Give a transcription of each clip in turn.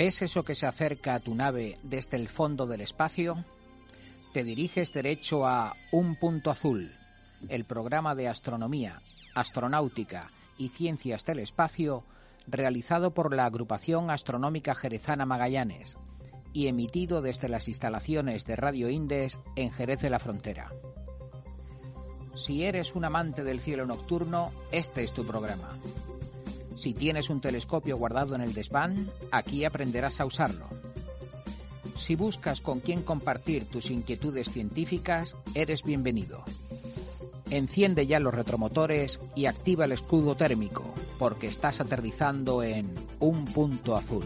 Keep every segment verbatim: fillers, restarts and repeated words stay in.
¿Ves eso que se acerca a tu nave desde el fondo del espacio? Te diriges derecho a Un Punto Azul, el programa de astronomía, astronáutica y ciencias del espacio realizado por la Agrupación Astronómica Jerezana Magallanes y emitido desde las instalaciones de Radio Indes en Jerez de la Frontera. Si eres un amante del cielo nocturno, este es tu programa. Si tienes un telescopio guardado en el desván, aquí aprenderás a usarlo. Si buscas con quién compartir tus inquietudes científicas, eres bienvenido. Enciende ya los retromotores y activa el escudo térmico, porque estás aterrizando en Un Punto Azul.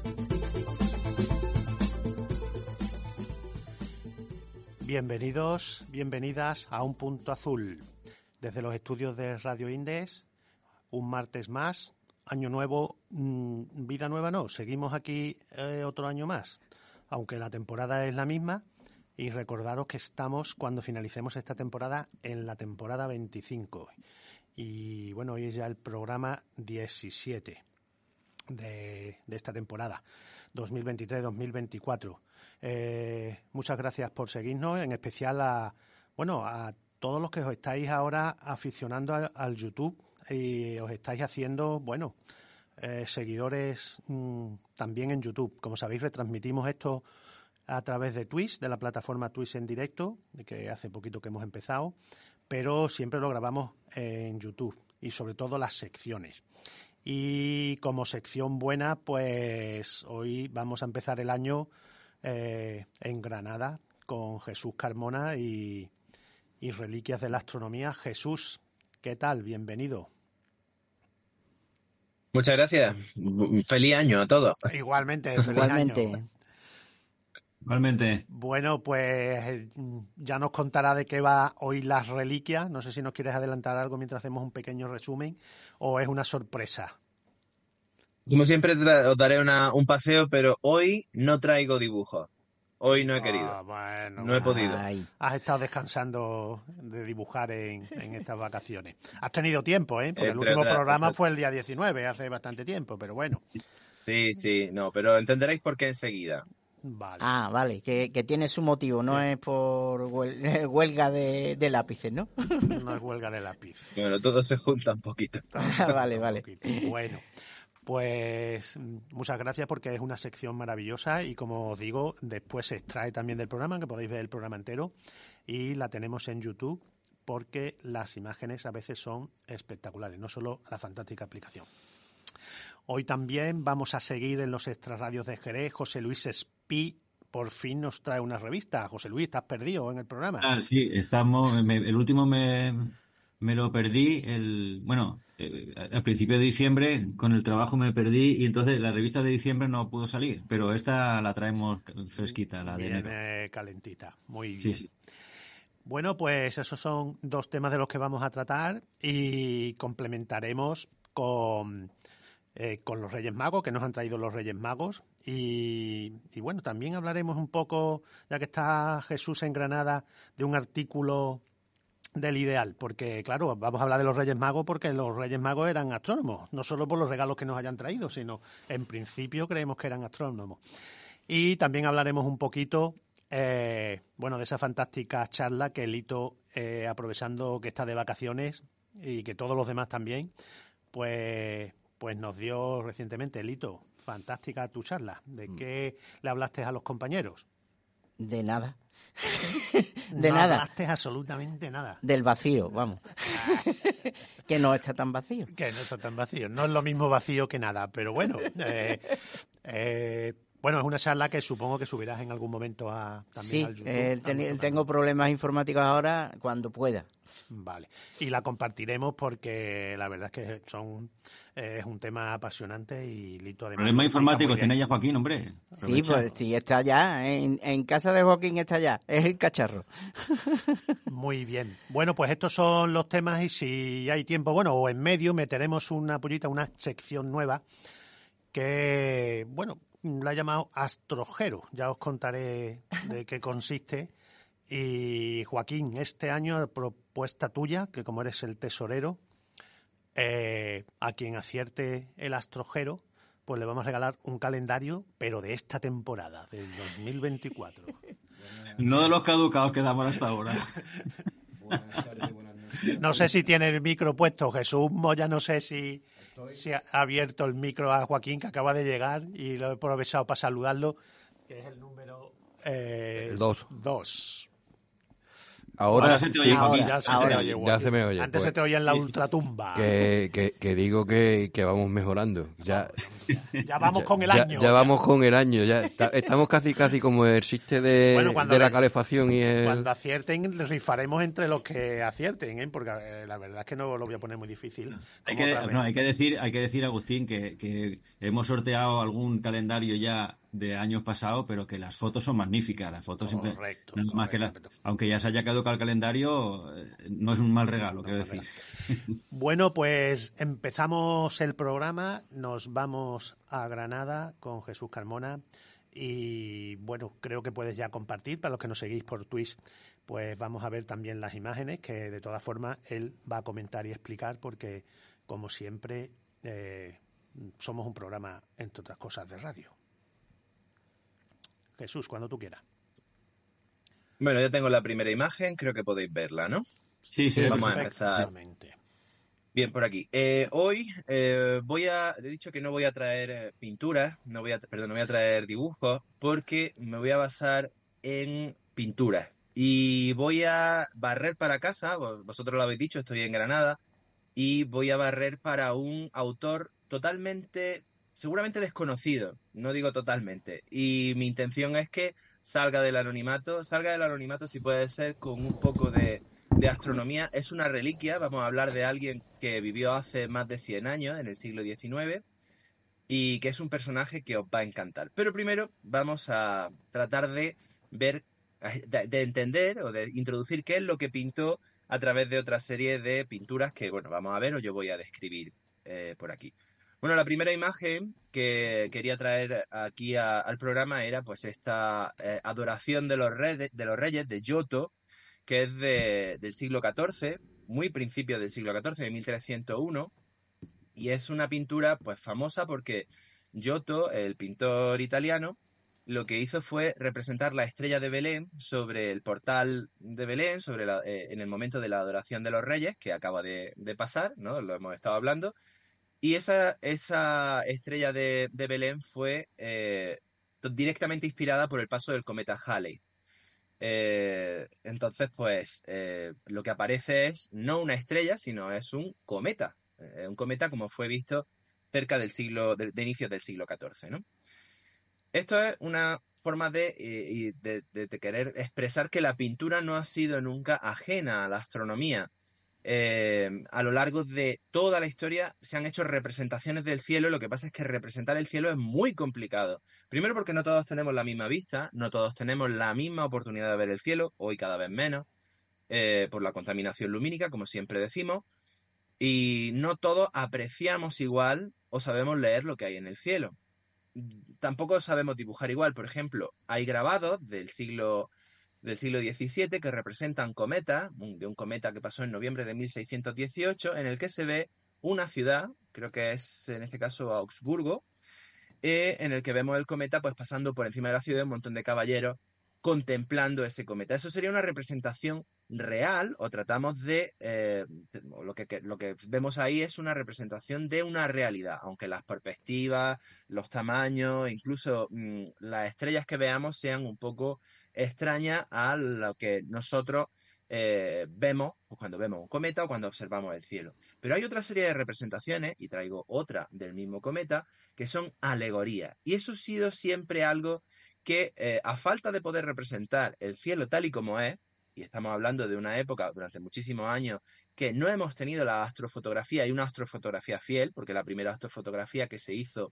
Bienvenidos, bienvenidas a Un Punto Azul. Desde los estudios de Radio Indes, un martes más, año nuevo, mmm, vida nueva no, seguimos aquí eh, otro año más, aunque la temporada es la misma. Y recordaros que estamos, cuando finalicemos esta temporada, en la temporada veinticinco. Y bueno, hoy es ya el programa diecisiete de, de esta temporada, dos mil veintitrés dos mil veinticuatro. Eh, muchas gracias por seguirnos, en especial a, bueno, a todos los que os estáis ahora aficionando a, al YouTube y os estáis haciendo, bueno, eh, seguidores mmm, también en YouTube. Como sabéis, retransmitimos esto a través de Twitch, de la plataforma Twitch en directo, que hace poquito que hemos empezado, pero siempre lo grabamos en YouTube y sobre todo las secciones. Y como sección buena, pues hoy vamos a empezar el año eh, en Granada con Jesús Carmona y, y Reliquias de la Astronomía. Jesús, ¿qué tal? Bienvenido. Muchas gracias. Feliz año a todos. Igualmente, feliz Igualmente. año. Igualmente. Bueno, pues ya nos contará de qué va hoy las reliquias. No sé si nos quieres adelantar algo mientras hacemos un pequeño resumen o es una sorpresa. Como siempre tra- os daré una, un paseo, pero hoy no traigo dibujos. Hoy no he querido. Ah, bueno, No he bueno. podido. Ay. Has estado descansando de dibujar en, en estas vacaciones. Has tenido tiempo, ¿eh? Porque el Entre último otras- programa otras- fue el día diecinueve, hace bastante tiempo, pero bueno. Sí, sí, no, pero entenderéis por qué enseguida. Vale. Ah, vale, que, que tiene su motivo, no Sí. es por huel- huelga de, de lápices, ¿no? No es huelga de lápiz. Bueno, todo se junta un poquito. Vale, vale. Bueno, pues muchas gracias porque es una sección maravillosa y como os digo, después se extrae también del programa, que podéis ver el programa entero y la tenemos en YouTube porque las imágenes a veces son espectaculares, no solo la fantástica aplicación. Hoy también vamos a seguir en los extrarradios de Jerez. José Luis Espí por fin nos trae una revista. José Luis, ¿estás perdido en el programa? Ah, sí, estamos. me- el último me, me lo perdí. El, bueno, eh, al principio de diciembre con el trabajo me perdí y entonces la revista de diciembre no pudo salir. Pero esta la traemos fresquita, la de enero. Viene calentita. Muy bien. Sí, sí. Bueno, pues esos son dos temas de los que vamos a tratar y complementaremos con, eh, con los Reyes Magos, que nos han traído los Reyes Magos. Y, y bueno, también hablaremos un poco, ya que está Jesús en Granada, de un artículo del Ideal, porque claro, vamos a hablar de los Reyes Magos porque los Reyes Magos eran astrónomos, no solo por los regalos que nos hayan traído, sino en principio creemos que eran astrónomos. Y también hablaremos un poquito Eh, bueno, de esa fantástica charla que Lito, eh, aprovechando que está de vacaciones y que todos los demás también, pues, pues nos dio recientemente. Lito, fantástica tu charla. ¿De qué le hablaste a los compañeros? De nada. De no nada. hablaste absolutamente nada. Del vacío, vamos. Que no está tan vacío. Que no está tan vacío. No es lo mismo vacío que nada, pero bueno. Eh, eh, Bueno, es una charla que supongo que subirás en algún momento a, también Sí, al YouTube. eh, ten- tengo problemas informáticos ahora cuando pueda. Vale. Y la compartiremos porque la verdad es que son eh, es un tema apasionante y Lito además... Problemas lo explica muy informáticos bien. tiene ya Joaquín, hombre. Sí, Aprovecha. pues sí, está ya. En, en casa de Joaquín está ya. Es el cacharro. Muy bien. Bueno, pues estos son los temas y si hay tiempo, bueno, o en medio meteremos una pullita, una sección nueva que, bueno, la he llamado Astrojero. Ya os contaré de qué consiste. Y Joaquín, este año, propuesta tuya, que como eres el tesorero, eh, a quien acierte el astrojero, pues le vamos a regalar un calendario, pero de esta temporada, del dos mil veinticuatro. No de los caducados que damos hasta ahora. Buenas tardes, buenas noches. No sé si tiene el micro puesto Jesús Moya, no sé si, si ha abierto el micro a Joaquín, que acaba de llegar, y lo he aprovechado para saludarlo, que es el número eh, El dos. dos. Ahora, Ahora se te oye, sí, Joaquín. Ya se ahora, te oye, ya Joaquín. se me oye. Antes pues, se te oía en la ultratumba. que, que, que digo que, que vamos mejorando. Ya, Ya vamos ya- con el ya- año. Ya, vamos con el año. Ya está- estamos casi casi como el chiste de, Bueno, cuando de la le- calefacción y el... Cuando acierten, les rifaremos entre los que acierten, ¿eh? Porque eh, la verdad es que no lo voy a poner muy difícil. Hay como que, otras no, hay veces. que decir, hay que decir, Agustín, que, que hemos sorteado algún calendario ya de años pasados, pero que las fotos son magníficas. Las fotos siempre, Correcto, nada más que la- correcto. aunque ya se haya caducado el calendario, eh, no es un mal regalo, quiero decir. Bueno, pues empezamos el programa, nos vamos a Granada con Jesús Carmona y bueno, creo que puedes ya compartir, para los que nos seguís por Twitch, pues vamos a ver también las imágenes que de todas formas él va a comentar y explicar porque como siempre eh, somos un programa, entre otras cosas, de radio. Jesús, cuando tú quieras. Bueno, ya tengo la primera imagen, creo que podéis verla, ¿no? Sí, sí, Vamos a Perfectamente. Bien, por aquí. Eh, hoy eh, voy a, he dicho que no voy a traer eh, pinturas, no voy a, perdón, no voy a traer dibujos, porque me voy a basar en pinturas. Y voy a barrer para casa, vos- vosotros lo habéis dicho, estoy en Granada, y voy a barrer para un autor totalmente, seguramente desconocido, no digo totalmente. Y mi intención es que salga del anonimato, salga del anonimato si puede ser con un poco de, de astronomía. Es una reliquia, vamos a hablar de alguien que vivió hace más de cien años, en el siglo diecinueve, y que es un personaje que os va a encantar. Pero primero vamos a tratar de ver, de, de entender o de introducir qué es lo que pintó a través de otra serie de pinturas que, bueno, vamos a ver o yo voy a describir eh, por aquí. Bueno, la primera imagen que quería traer aquí a- al programa era pues esta eh, adoración de los, reyes, de los reyes de Giotto, que es de- del siglo catorce, muy principio del siglo catorce, de mil trescientos uno, y es una pintura pues famosa porque Giotto, el pintor italiano, lo que hizo fue representar la estrella de Belén sobre el portal de Belén, sobre la- eh, en el momento de la adoración de los reyes, que acaba de, de pasar, ¿no? Lo hemos estado hablando. Y esa, esa estrella de, de Belén fue eh, to- directamente inspirada por el paso del cometa Halley. Eh, entonces, pues, eh, lo que aparece es no una estrella, sino es un cometa. Eh, un cometa como fue visto cerca del siglo, de, de inicios del siglo catorce, ¿no? Esto es una forma de, eh, y de, de- de querer expresar que la pintura no ha sido nunca ajena a la astronomía. Eh, a lo largo de toda la historia se han hecho representaciones del cielo. Lo que pasa es que representar el cielo es muy complicado. Primero porque no todos tenemos la misma vista, no todos tenemos la misma oportunidad de ver el cielo, hoy cada vez menos, eh, por la contaminación lumínica, como siempre decimos, y no todos apreciamos igual o sabemos leer lo que hay en el cielo. Tampoco sabemos dibujar igual. Por ejemplo, hay grabados del siglo, del siglo diecisiete que representan cometas, un- de un cometa que pasó en noviembre de mil seiscientos dieciocho, en el que se ve una ciudad, creo que es en este caso Augsburgo, eh, en el que vemos el cometa pues pasando por encima de la ciudad, un montón de caballeros contemplando ese cometa. Eso sería una representación real, o tratamos de, eh, lo que, que- lo que vemos ahí es una representación de una realidad, aunque las perspectivas, los tamaños, incluso mm, las estrellas que veamos sean un poco extrañas a lo que nosotros eh, vemos pues, cuando vemos un cometa o cuando observamos el cielo. Pero hay otra serie de representaciones, y traigo otra del mismo cometa, que son alegorías. Y eso ha sido siempre algo que, eh, a falta de poder representar el cielo tal y como es, y estamos hablando de una época durante muchísimos años que no hemos tenido la astrofotografía y una astrofotografía fiel, porque la primera astrofotografía que se hizo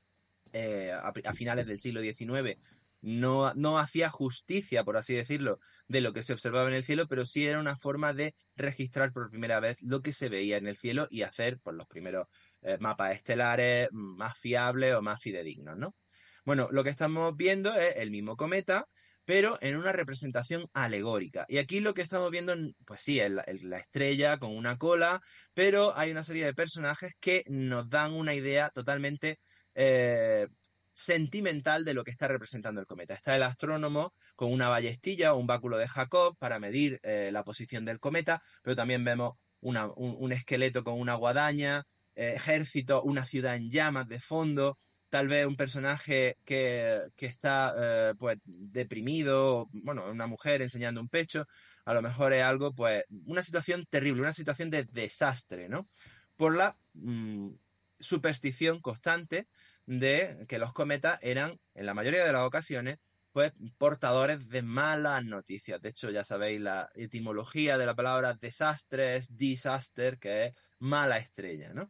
eh, a, a finales del siglo diecinueve no, no hacía justicia, por así decirlo, de lo que se observaba en el cielo, pero sí era una forma de registrar por primera vez lo que se veía en el cielo y hacer pues, los primeros eh, mapas estelares más fiables o más fidedignos, ¿no? Bueno, lo que estamos viendo es el mismo cometa, pero en una representación alegórica. Y aquí lo que estamos viendo, pues sí, es la, es la estrella con una cola, pero hay una serie de personajes que nos dan una idea totalmente eh, sentimental de lo que está representando el cometa. Está el astrónomo con una ballestilla o un báculo de Jacob para medir eh, la posición del cometa, pero también vemos una, un, un esqueleto con una guadaña, eh, ejército, una ciudad en llamas de fondo, tal vez un personaje que, que está eh, pues deprimido, bueno, una mujer enseñando un pecho, a lo mejor es algo, pues, una situación terrible, una situación de desastre, ¿no? Por la mmm, superstición constante de que los cometas eran, en la mayoría de las ocasiones, pues portadores de malas noticias. De hecho, ya sabéis la etimología de la palabra desastre es disaster, que es mala estrella, ¿no?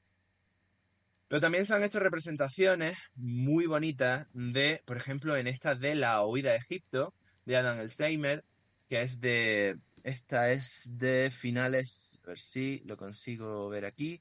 Pero también se han hecho representaciones muy bonitas de, por ejemplo, en esta de La huida de Egipto, de Adam Elsheimer, que es de, esta es de finales, a ver si lo consigo ver aquí,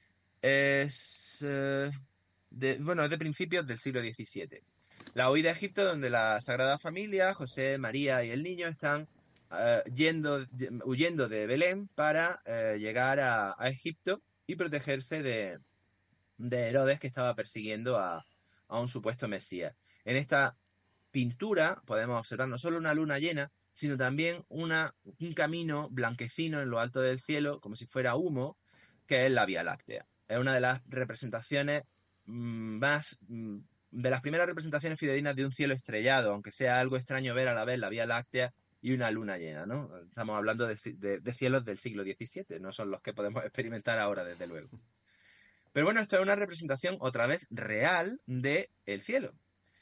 es, eh, de, bueno, es de principios del siglo diecisiete. La huida de Egipto, donde la Sagrada Familia, José, María y el niño están uh, yendo, huyendo de Belén para uh, llegar a, a Egipto y protegerse de, de Herodes, que estaba persiguiendo a, a un supuesto Mesías. En esta pintura podemos observar no solo una luna llena, sino también una, un camino blanquecino en lo alto del cielo, como si fuera humo, que es la Vía Láctea. Es una de las representaciones mmm, más... Mmm, de las primeras representaciones fidedignas de un cielo estrellado, aunque sea algo extraño ver a la vez la Vía Láctea y una luna llena, ¿no? Estamos hablando de, de, de cielos del siglo diecisiete, no son los que podemos experimentar ahora, desde luego. Pero bueno, esto es una representación, otra vez, real del cielo.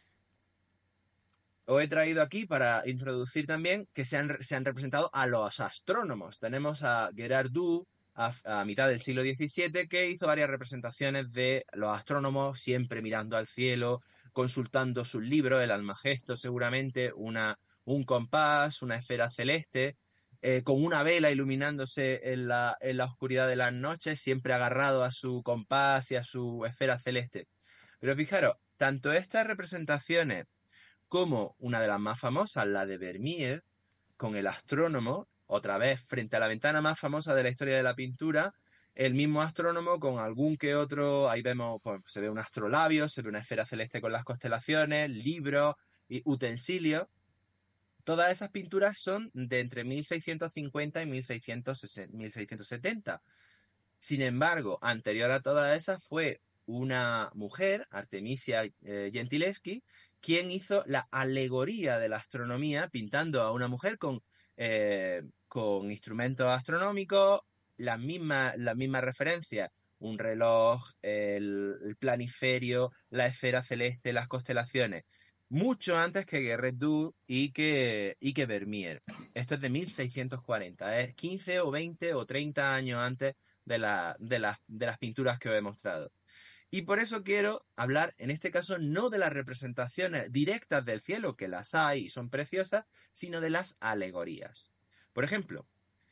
Os he traído aquí para introducir también que se han, se han representado a los astrónomos. Tenemos a Gerard Dou, a, a mitad del siglo diecisiete, que hizo varias representaciones de los astrónomos siempre mirando al cielo, consultando sus libros, el Almagesto seguramente, una, un compás, una esfera celeste, eh, con una vela iluminándose en la, en la oscuridad de las noches, siempre agarrado a su compás y a su esfera celeste. Pero fijaros, tanto estas representaciones como una de las más famosas, la de Vermeer, con el astrónomo, otra vez frente a la ventana más famosa de la historia de la pintura, el mismo astrónomo con algún que otro, ahí vemos, pues, se ve un astrolabio, se ve una esfera celeste con las constelaciones, libros y utensilios. Todas esas pinturas son de entre mil seiscientos cincuenta y mil seiscientos setenta. Sin embargo, anterior a todas esas fue una mujer, Artemisia eh, Gentileschi, quien hizo la alegoría de la astronomía, pintando a una mujer con, eh, con instrumentos astronómicos, las mismas la misma referencias, un reloj, el, el planiferio, la esfera celeste, las constelaciones, mucho antes que Gerard Dou y que, y que Vermeer. Esto es de mil seiscientos cuarenta, es quince o veinte o treinta años antes de, la, de, las, de las pinturas que os he mostrado. Y por eso quiero hablar, en este caso, no de las representaciones directas del cielo, que las hay y son preciosas, sino de las alegorías. Por ejemplo,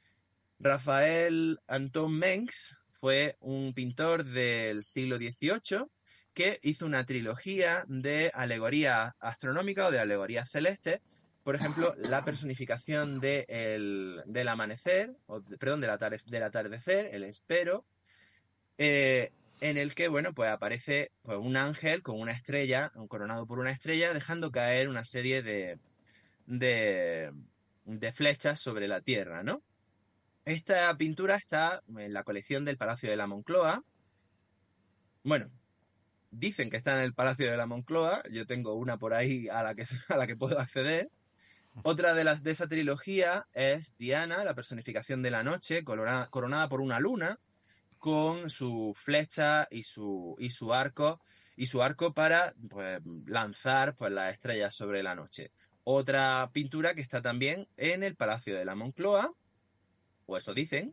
Rafael Anton Mengs fue un pintor del siglo dieciocho que hizo una trilogía de alegorías astronómicas o de alegorías celestes. Por ejemplo, la personificación de el, del amanecer, o, perdón, del, atar, del atardecer, el espero, eh, en el que, bueno, pues aparece pues, un ángel con una estrella, coronado por una estrella, dejando caer una serie de, de, de flechas sobre la tierra, ¿no? Esta pintura está en la colección del Palacio de la Moncloa. Bueno, dicen que está en el Palacio de la Moncloa, yo tengo una por ahí a la que, a la que puedo acceder. Otra de las de esa trilogía es Diana, la personificación de la noche, coronada, coronada por una luna, con su flecha y su, y su arco, y su arco para pues, lanzar pues, las estrellas sobre la noche. Otra pintura que está también en el Palacio de la Moncloa, o eso dicen.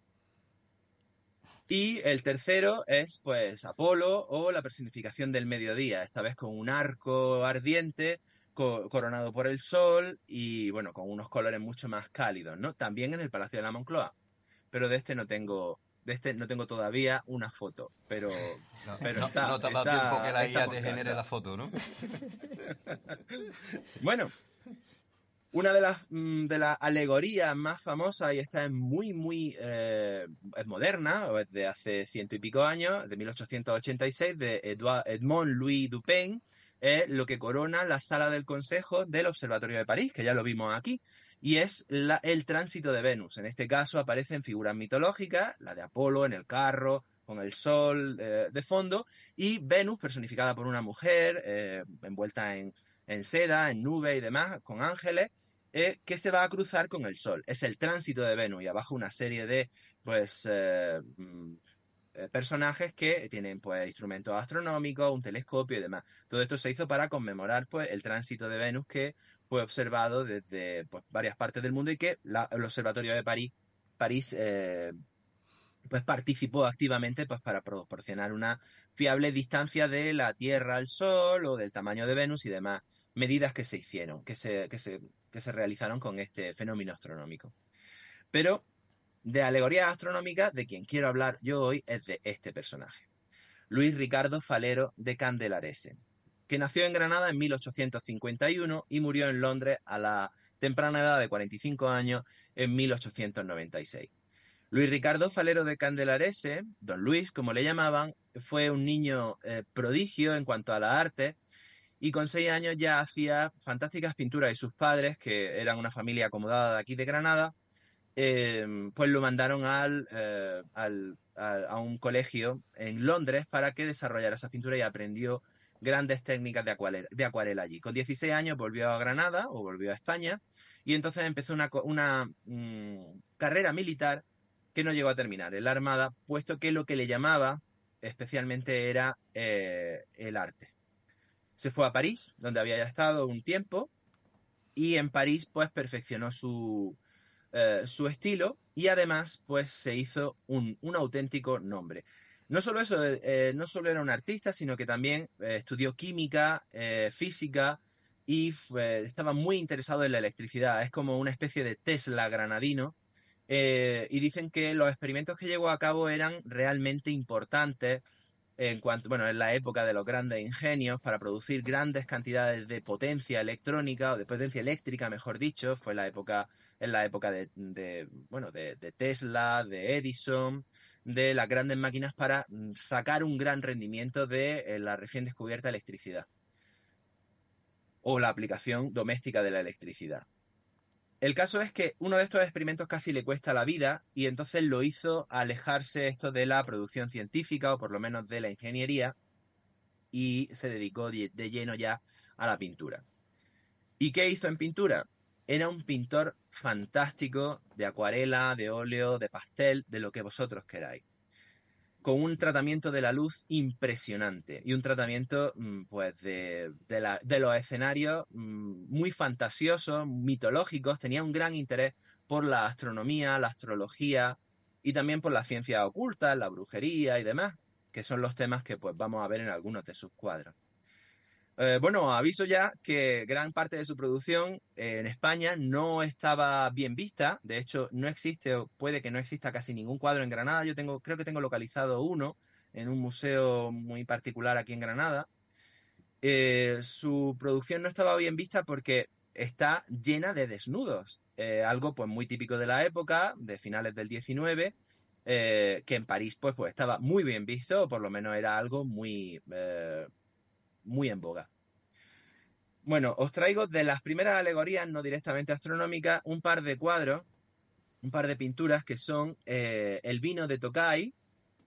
Y el tercero es pues Apolo o la personificación del mediodía, esta vez con un arco ardiente co- coronado por el sol y bueno, con unos colores mucho más cálidos, ¿no? También en el Palacio de la Moncloa. Pero de este no tengo De este no tengo todavía una foto, pero, No, pero no, está, no te ha dado está- tiempo que la está I A por te casa. genere la foto, ¿no? Bueno, Una de las, mm, de las alegorías más famosas, y esta es muy, muy eh, es moderna, o es de hace ciento y pico años, de mil ochocientos ochenta y seis, de Edouard, Edmond Louis Dupin, es lo que corona la sala del Consejo del Observatorio de París, que ya lo vimos aquí, y es la, el tránsito de Venus. En este caso aparecen figuras mitológicas, la de Apolo en el carro, con el sol eh, de fondo, y Venus personificada por una mujer eh, envuelta en, en seda, en nube y demás, con ángeles, eh, que se va a cruzar con el Sol. Es el tránsito de Venus y abajo una serie de pues eh, mm, eh, personajes que tienen pues instrumentos astronómicos, un telescopio y demás. Todo esto se hizo para conmemorar pues el tránsito de Venus que fue observado desde pues, varias partes del mundo y que la, el Observatorio de París, París eh, pues participó activamente pues para proporcionar una fiable distancia de la Tierra al Sol o del tamaño de Venus y demás medidas que se hicieron, que se, que se, que se realizaron con este fenómeno astronómico. Pero de alegorías astronómicas, de quien quiero hablar yo hoy es de este personaje, Luis Ricardo Falero de Candelarese, que nació en Granada en mil ochocientos cincuenta y uno y murió en Londres a la temprana edad de cuarenta y cinco años en mil ochocientos noventa y seis. Luis Ricardo Falero de Candelarese, don Luis, como le llamaban, fue un niño eh, prodigio en cuanto a la arte y con seis años ya hacía fantásticas pinturas y sus padres, que eran una familia acomodada de aquí de Granada, eh, pues lo mandaron al, eh, al, al, a un colegio en Londres para que desarrollara esas pinturas y aprendió grandes técnicas de acuarela, de acuarela allí. Con dieciséis años volvió a Granada o volvió a España y entonces empezó una, una mmm, carrera militar que no llegó a terminar en la Armada, puesto que lo que le llamaba especialmente era eh, el arte. Se fue a París, donde había ya estado un tiempo, y en París pues perfeccionó su, eh, su estilo y además pues se hizo un, un auténtico nombre. No solo eso, eh, no solo era un artista, sino que también eh, estudió química, eh, física y fue, estaba muy interesado en la electricidad. Es como una especie de Tesla granadino. Eh, y dicen que los experimentos que llevó a cabo eran realmente importantes en cuanto, bueno, en la época de los grandes ingenios para producir grandes cantidades de potencia electrónica o de potencia eléctrica, mejor dicho, fue la época, en la época de, de bueno, de, de Tesla, de Edison, de las grandes máquinas para sacar un gran rendimiento de eh, la recién descubierta electricidad o la aplicación doméstica de la electricidad. El caso es que uno de estos experimentos casi le cuesta la vida y entonces lo hizo alejarse esto de la producción científica o por lo menos de la ingeniería y se dedicó de lleno ya a la pintura. ¿Y qué hizo en pintura? Era un pintor fantástico de acuarela, de óleo, de pastel, de lo que vosotros queráis. Con un tratamiento de la luz impresionante y un tratamiento pues de, de, la, de los escenarios muy fantasiosos, mitológicos. Tenía un gran interés por la astronomía, la astrología y también por las ciencias ocultas, la brujería y demás, que son los temas que pues vamos a ver en algunos de sus cuadros. Eh, bueno, aviso ya que gran parte de su producción eh, en España no estaba bien vista. De hecho, no existe, o puede que no exista casi ningún cuadro en Granada. Yo tengo, creo que tengo localizado uno en un museo muy particular aquí en Granada. Eh, su producción no estaba bien vista porque está llena de desnudos. Eh, algo pues muy típico de la época, de finales del diecinueve, eh, que en París pues, pues estaba muy bien visto, o por lo menos era algo muy... Eh, muy en boga. Bueno, os traigo de las primeras alegorías, no directamente astronómicas, un par de cuadros, un par de pinturas que son eh, el vino de Tokay,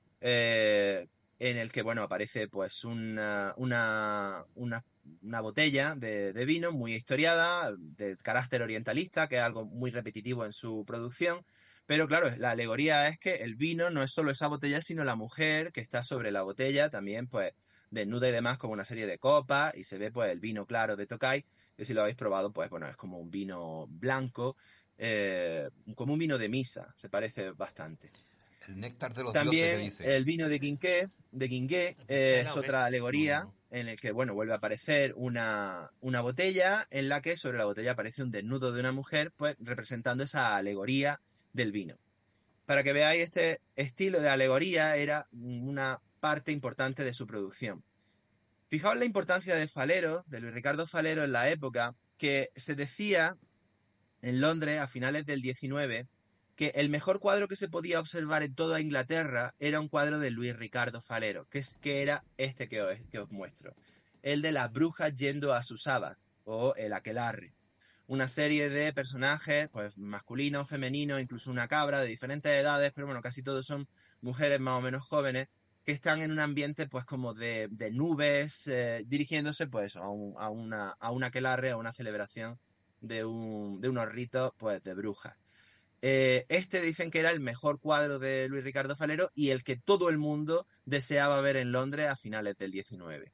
eh, en el que, bueno, aparece pues una, una, una, una botella de, de vino muy historiada, de carácter orientalista, que es algo muy repetitivo en su producción. Pero claro, la alegoría es que el vino no es solo esa botella, sino la mujer que está sobre la botella, también pues desnuda y demás, como una serie de copas, y se ve pues el vino claro de Tokay, que si lo habéis probado, pues bueno, es como un vino blanco, eh, como un vino de misa, se parece bastante. El néctar de los También dioses, que dice. el vino de Quinqué, de Quinqué eh, es otra alegoría no, no. en el que, bueno, vuelve a aparecer una, una botella en la que sobre la botella aparece un desnudo de una mujer, pues representando esa alegoría del vino. Para que veáis, este estilo de alegoría era una parte importante de su producción. Fijaos la importancia de Falero, de Luis Ricardo Falero en la época, que se decía en Londres a finales del diecinueve, que el mejor cuadro que se podía observar en toda Inglaterra era un cuadro de Luis Ricardo Falero, que, es, que era este que os, que os muestro, el de las brujas yendo a sus habas, o el aquelarre. Una serie de personajes, pues masculinos, femeninos, incluso una cabra de diferentes edades, pero bueno, casi todos son mujeres más o menos jóvenes, que están en un ambiente pues como de, de nubes, eh, dirigiéndose pues a, un, a, una, a un aquelarre, a una celebración de, un, de unos ritos pues de brujas. Eh, este dicen que era el mejor cuadro de Luis Ricardo Falero y el que todo el mundo deseaba ver en Londres a finales del diecinueve.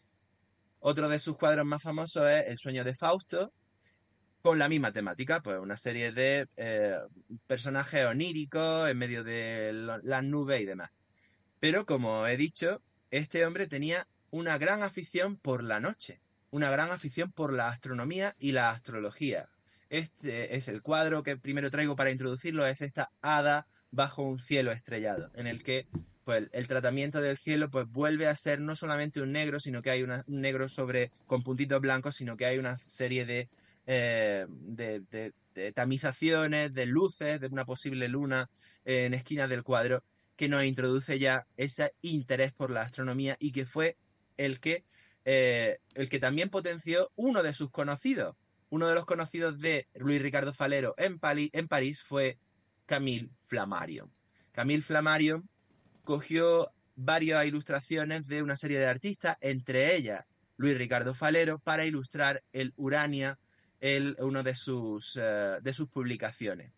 Otro de sus cuadros más famosos es El sueño de Fausto, con la misma temática, pues una serie de eh, personajes oníricos en medio de lo, las nubes y demás. Pero como he dicho, este hombre tenía una gran afición por la noche, una gran afición por la astronomía y la astrología. Este es el cuadro que primero traigo para introducirlo, es esta hada bajo un cielo estrellado, en el que pues, el tratamiento del cielo pues, vuelve a ser no solamente un negro, sino que hay una, un negro sobre con puntitos blancos, sino que hay una serie de, eh, de, de, de tamizaciones, de luces, de una posible luna eh, en esquinas del cuadro, que nos introduce ya ese interés por la astronomía y que fue el que, eh, el que también potenció uno de sus conocidos. Uno de los conocidos de Luis Ricardo Falero en, Pali, en París fue Camille Flammarion. Camille Flammarion cogió varias ilustraciones de una serie de artistas, entre ellas Luis Ricardo Falero, para ilustrar el Urania, el, uno de sus, uh, de sus publicaciones,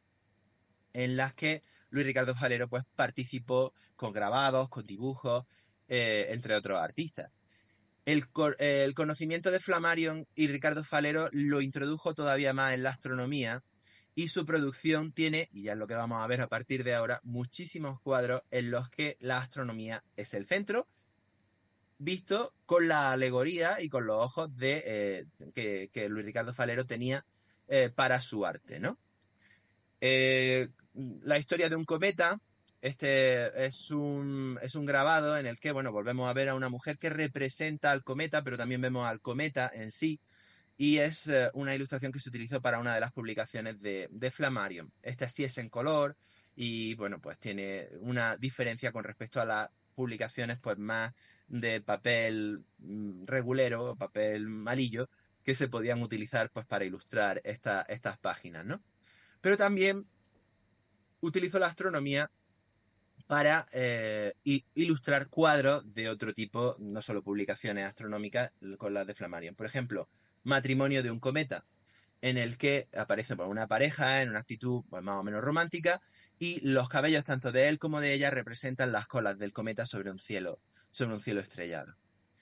en las que Luis Ricardo Falero pues, participó con grabados, con dibujos, eh, entre otros artistas. El, el conocimiento de Flammarion y Ricardo Falero lo introdujo todavía más en la astronomía y su producción tiene, y ya es lo que vamos a ver a partir de ahora, muchísimos cuadros en los que la astronomía es el centro, visto con la alegoría y con los ojos de, eh, que, que Luis Ricardo Falero tenía eh, para su arte, ¿no? Eh, la historia de un cometa. Este es un, es un grabado en el que, bueno, volvemos a ver a una mujer que representa al cometa, pero también vemos al cometa en sí, y es eh, una ilustración que se utilizó para una de las publicaciones de, de Flammarion. Esta sí es en color y, bueno, pues tiene una diferencia con respecto a las publicaciones pues más de papel mm, regulero, papel malillo, que se podían utilizar pues para ilustrar esta, estas páginas, ¿no? Pero también utilizó la astronomía para eh, ilustrar cuadros de otro tipo, no solo publicaciones astronómicas con las de Flammarion. Por ejemplo, Matrimonio de un cometa, en el que aparece pues, una pareja en una actitud pues, más o menos romántica y los cabellos tanto de él como de ella representan las colas del cometa sobre un cielo, sobre un cielo estrellado.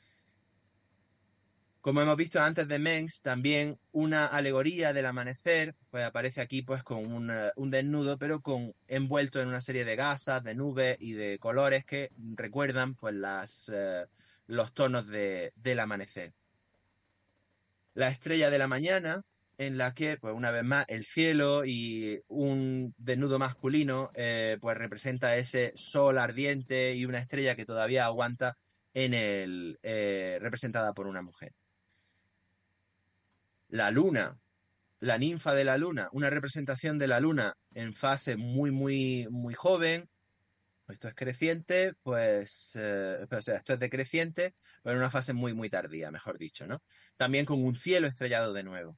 Como hemos visto antes de Mengs, también una alegoría del amanecer, pues aparece aquí pues con un, un desnudo, pero con envuelto en una serie de gasas, de nubes y de colores que recuerdan pues las, eh, los tonos de, del amanecer. La estrella de la mañana, en la que, pues una vez más, el cielo y un desnudo masculino, eh, pues representa ese sol ardiente y una estrella que todavía aguanta en el, eh, representada por una mujer. La luna, la ninfa de la luna, una representación de la luna en fase muy, muy, muy joven. Esto es creciente, pues, eh, o sea, esto es decreciente, pero en una fase muy, muy tardía, mejor dicho, ¿no? También con un cielo estrellado de nuevo.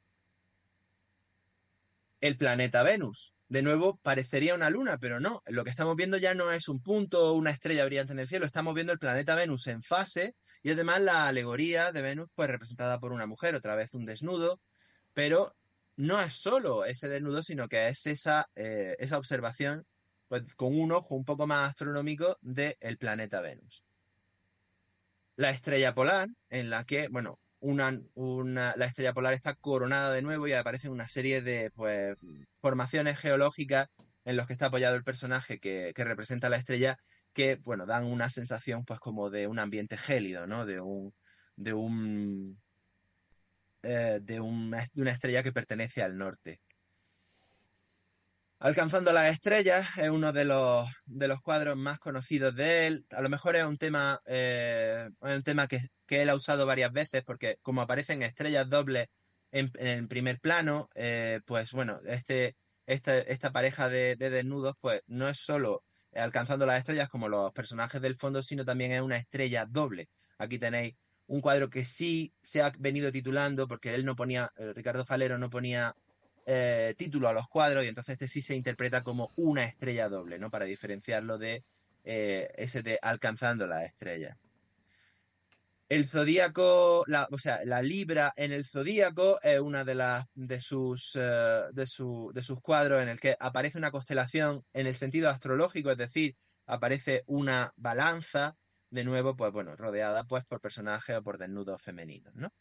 El planeta Venus, de nuevo, parecería una luna, pero no. Lo que estamos viendo ya no es un punto o una estrella brillante en el cielo, estamos viendo el planeta Venus en fase y además la alegoría de Venus, pues representada por una mujer, otra vez un desnudo, pero no es solo ese desnudo, sino que es esa, eh, esa observación pues, con un ojo un poco más astronómico del planeta Venus. La estrella polar, en la que, bueno, una, una, la estrella polar está coronada de nuevo y aparece una serie de pues, formaciones geológicas en los que está apoyado el personaje que, que representa la estrella, que, bueno, dan una sensación pues como de un ambiente gélido, ¿no? De un... De un eh, de, un, de una estrella que pertenece al norte. Alcanzando las estrellas es uno de los, de los cuadros más conocidos de él. A lo mejor es un tema, eh, es un tema que, que él ha usado varias veces porque como aparecen estrellas dobles en, en primer plano, eh, pues bueno, este, esta, esta pareja de, de desnudos, pues no es solo alcanzando las estrellas como los personajes del fondo, sino también es una estrella doble. Aquí tenéis un cuadro que sí se ha venido titulando, porque él no ponía, eh, Ricardo Falero no ponía eh, título a los cuadros, y entonces este sí se interpreta como una estrella doble, ¿no? Para diferenciarlo de eh, ese de alcanzando las estrellas. El zodíaco, la, o sea, la libra en el zodíaco es una de las de sus eh, de, su, de sus cuadros en el que aparece una constelación en el sentido astrológico, es decir, aparece una balanza, de nuevo, pues bueno, rodeada pues por personajes o por desnudos femeninos, ¿no?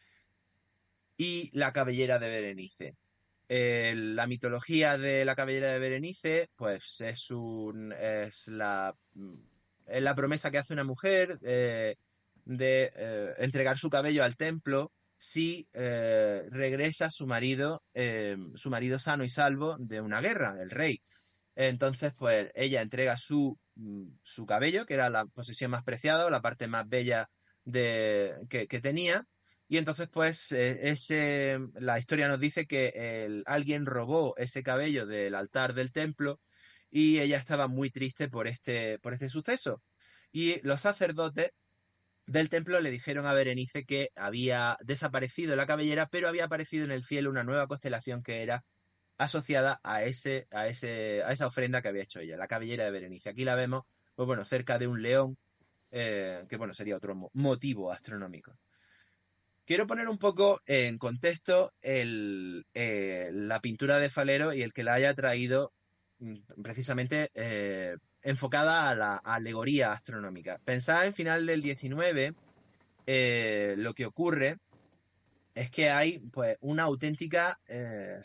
Y la cabellera de Berenice. Eh, la mitología de la cabellera de Berenice, pues es un es la es la promesa que hace una mujer eh, de eh, entregar su cabello al templo si eh, regresa su marido eh, su marido sano y salvo de una guerra, el rey. Entonces, pues ella entrega su, su cabello, que era la posesión más preciada, o la parte más bella de, que, que tenía. Y entonces, pues, eh, ese, la historia nos dice que el, alguien robó ese cabello del altar del templo y ella estaba muy triste por este, por este suceso. Y los sacerdotes del templo le dijeron a Berenice que había desaparecido la cabellera, pero había aparecido en el cielo una nueva constelación que era asociada a ese, a ese, a esa ofrenda que había hecho ella, la cabellera de Berenice. Aquí la vemos, pues bueno, cerca de un león, eh, que bueno, sería otro mo- motivo astronómico. Quiero poner un poco en contexto el, eh, la pintura de Falero y el que la haya traído mm, precisamente eh, enfocada a la alegoría astronómica. Pensad en final del diecinueve, eh, lo que ocurre es que hay pues una auténtica eh,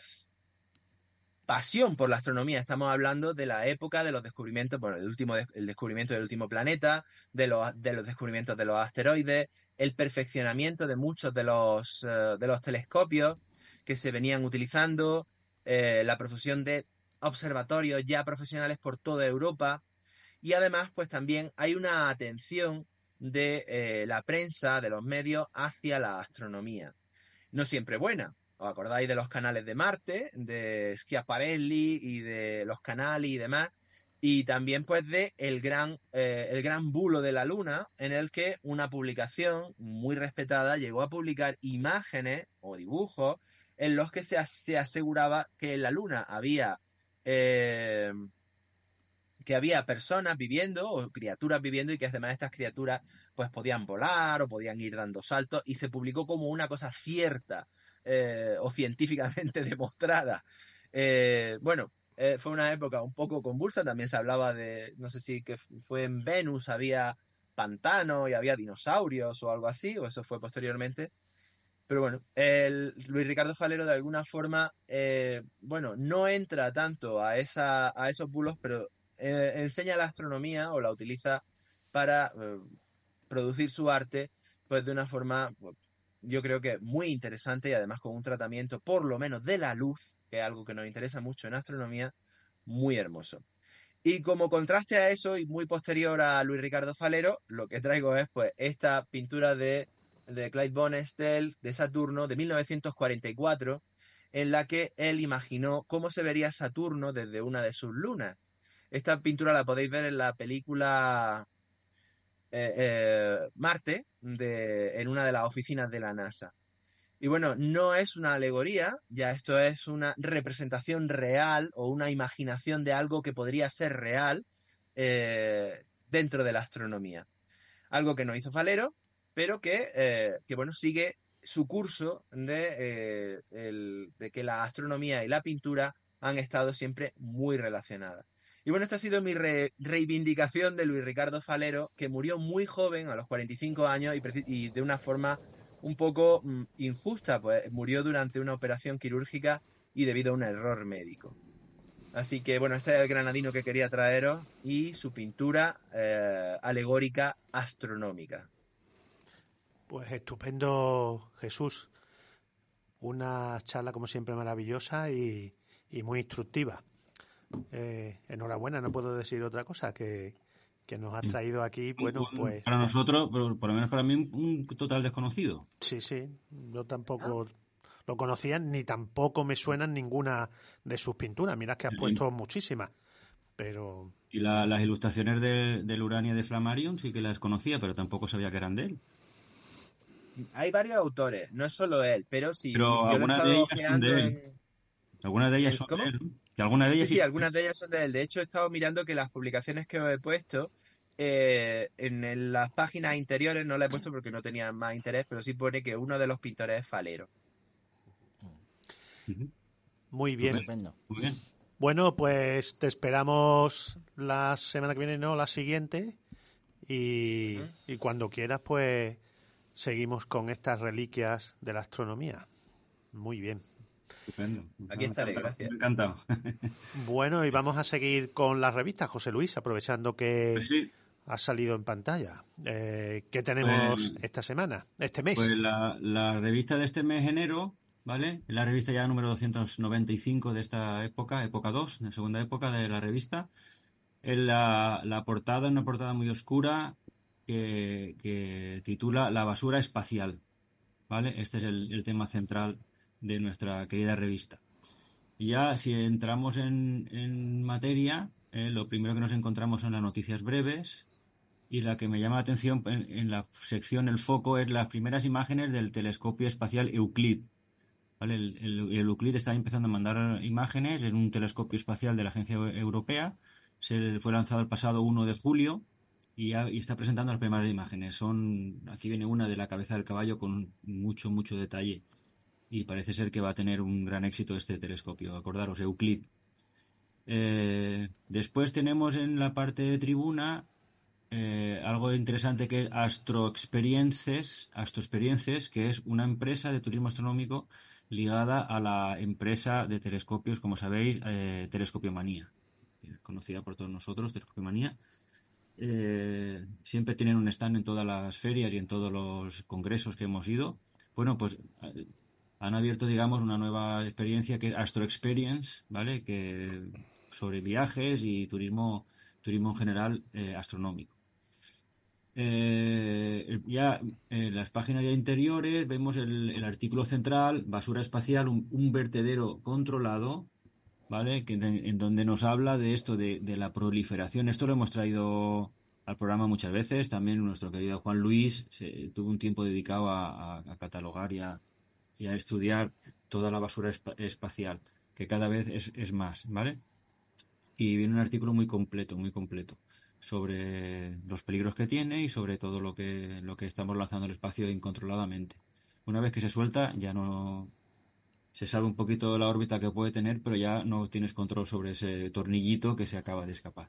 pasión por la astronomía. Estamos hablando de la época de los descubrimientos, bueno, el último el descubrimiento del último planeta, de los, de los descubrimientos de los asteroides, el perfeccionamiento de muchos de los, uh, de los telescopios que se venían utilizando, eh, la profusión de observatorios ya profesionales por toda Europa, y además, pues también hay una atención de eh, la prensa, de los medios, hacia la astronomía. No siempre buena. ¿Os acordáis de los canales de Marte, de Schiaparelli y de los canali y demás? Y también pues de el gran, eh, el gran bulo de la Luna, en el que una publicación muy respetada llegó a publicar imágenes o dibujos en los que se, se aseguraba que en la Luna había eh, que había personas viviendo o criaturas viviendo y que además estas criaturas pues podían volar o podían ir dando saltos, y se publicó como una cosa cierta eh, o científicamente demostrada. Eh, bueno, eh, fue una época un poco convulsa, también se hablaba de, no sé si que fue en Venus, había pantano y había dinosaurios o algo así, o eso fue posteriormente. Pero bueno, el Luis Ricardo Falero de alguna forma, eh, bueno, no entra tanto a, esa, a esos bulos, pero eh, enseña la astronomía o la utiliza para eh, producir su arte, pues de una forma, pues, yo creo que muy interesante, y además con un tratamiento, por lo menos de la luz, que es algo que nos interesa mucho en astronomía, muy hermoso. Y como contraste a eso, y muy posterior a Luis Ricardo Falero, lo que traigo es pues esta pintura de, de Clyde Bonestell de Saturno de mil novecientos cuarenta y cuatro, en la que él imaginó cómo se vería Saturno desde una de sus lunas. Esta pintura la podéis ver en la película eh, eh, Marte, de, en una de las oficinas de la NASA. Y bueno, no es una alegoría, ya esto es una representación real o una imaginación de algo que podría ser real eh, dentro de la astronomía. Algo que no hizo Falero, pero que, eh, que bueno, sigue su curso de, eh, el, de que la astronomía y la pintura han estado siempre muy relacionadas. Y bueno, esta ha sido mi re reivindicación de Luis Ricardo Falero, que murió muy joven, a los cuarenta y cinco años, y, y de una forma un poco mmm, injusta, pues murió durante una operación quirúrgica y debido a un error médico. Así que bueno, este es el granadino que quería traeros y su pintura eh, alegórica astronómica. Pues estupendo, Jesús. Una charla como siempre maravillosa y, y muy instructiva. Eh, enhorabuena, no puedo decir otra cosa, que, que nos has traído aquí, bueno, pues... Para nosotros, pero por lo menos para mí, un total desconocido. Sí, sí, yo tampoco lo conocía, ni tampoco me suenan ninguna de sus pinturas. Mira que has puesto muchísimas, pero... Y la, las ilustraciones de, del Urania de Flammarion sí que las conocía, pero tampoco sabía que eran de él. Hay varios autores, no es solo él, pero sí, Pero yo lo he algunas de estado ellas son ojeando de en... él. Algunas de ellas ¿en son ¿Cómo? de él, ¿no? Que algunas de Sí, ellas sí, sí. algunas de ellas son de él. De hecho, he estado mirando que las publicaciones que os he puesto, eh, en el- las páginas interiores no las he puesto porque no tenían más interés, pero sí pone que uno de los pintores es Falero. Ujú. Muy bien. Estupendo. Muy bien. Bueno, pues te esperamos la semana que viene, no, la siguiente. Y, Ujú. y cuando quieras, pues seguimos con estas reliquias de la astronomía. Muy bien. Estupendo. Aquí estaré, gracias. Me ha encantado. Bueno, y vamos a seguir con las revistas, José Luis, aprovechando que Pues sí, ha salido en pantalla. Eh, ¿Qué tenemos pues, esta semana, este mes? pues la, la revista de este mes, enero, ¿vale? Es la revista ya número doscientos noventa y cinco de esta época, época dos, de segunda época de la revista. En la, la portada, una portada muy oscura que, que titula La basura espacial, ¿vale? Este es el, el tema central de nuestra querida revista. Y ya si entramos en, en materia, eh, lo primero que nos encontramos son las noticias breves y la que me llama la atención en, en la sección El Foco es las primeras imágenes del telescopio espacial Euclid. ¿Vale? El, el, el Euclid está empezando a mandar imágenes en un telescopio espacial de la Agencia Europea. Se fue lanzado el pasado uno de julio y, ya, y está presentando las primeras imágenes. Son, aquí viene una de la cabeza del caballo con mucho, mucho detalle. Y parece ser que va a tener un gran éxito este telescopio. Acordaros, Euclid. Eh, después tenemos en la parte de tribuna eh, algo interesante que es Astro Experiences, Astro Experiences, que es una empresa de turismo astronómico ligada a la empresa de telescopios, como sabéis, eh, Telescopiomanía, conocida por todos nosotros, Telescopiomanía. Eh, siempre tienen un stand en todas las ferias y en todos los congresos que hemos ido. Bueno, pues eh, han abierto, digamos, una nueva experiencia que es Astro Experience, ¿vale? Que sobre viajes y turismo, turismo en general eh, astronómico. Eh, ya en las páginas ya interiores vemos el, el artículo central, basura espacial, un, un vertedero controlado, ¿vale? Que de- en donde nos habla de esto, de, de la proliferación. Esto lo hemos traído al programa muchas veces. También nuestro querido Juan Luis se, tuvo un tiempo dedicado a, a- a catalogar y a, y a estudiar toda la basura espa- espacial, que cada vez es, es más, ¿vale? Y viene un artículo muy completo, muy completo, sobre los peligros que tiene y sobre todo lo que, lo que estamos lanzando al espacio incontroladamente. Una vez que se suelta, ya no se sabe un poquito de la órbita que puede tener, pero ya no tienes control sobre ese tornillito que se acaba de escapar.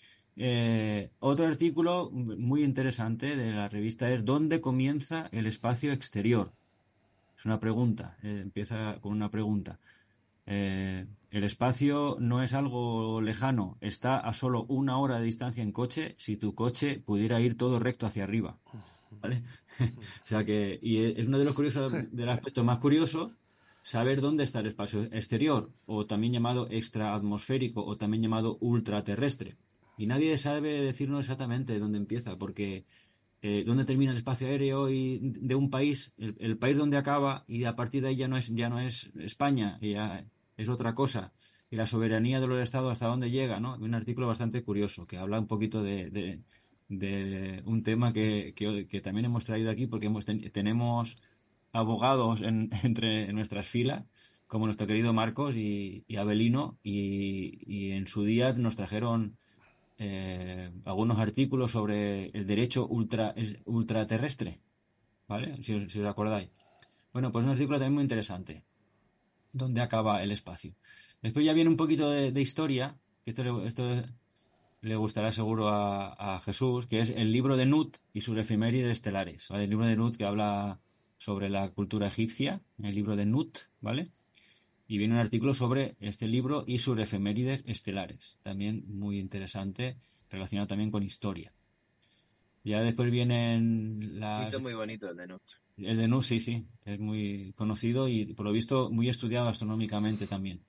Eh, otro artículo muy interesante de la revista es ¿dónde comienza el espacio exterior? Es una pregunta, eh, empieza con una pregunta. Eh, el espacio no es algo lejano, está a solo una hora de distancia en coche si tu coche pudiera ir todo recto hacia arriba. ¿Vale? O sea que, y es uno de los curiosos, del aspecto más curioso, saber dónde está el espacio exterior, o también llamado extraatmosférico, o también llamado ultraterrestre. Y nadie sabe decirnos exactamente dónde empieza, porque eh, dónde termina el espacio aéreo y de un país, el, el país donde acaba, y a partir de ahí ya no es, ya no es España, ya es otra cosa. Y la soberanía de los estados hasta dónde llega, ¿no? Un artículo bastante curioso que habla un poquito de, de, de un tema que, que, que también hemos traído aquí porque hemos ten, tenemos abogados en, entre nuestras filas, como nuestro querido Marcos y, y Abelino, y, y en su día nos trajeron eh, algunos artículos sobre el derecho ultra, ultraterrestre, ¿vale? Si, os- si os acordáis. Bueno, pues un artículo también muy interesante. ¿Dónde acaba el espacio? Después ya viene un poquito de, de historia, que esto, le, esto le gustará seguro a, a Jesús, que es el libro de Nut y sus efemérides estelares, ¿vale? El libro de Nut que habla sobre la cultura egipcia, el libro de Nut, ¿vale? Y viene un artículo sobre este libro y sus efemérides estelares, también muy interesante, relacionado también con historia. Ya después vienen las... Escrito muy bonito el de Nut. El de Nut, sí, sí, es muy conocido y por lo visto muy estudiado astronómicamente también.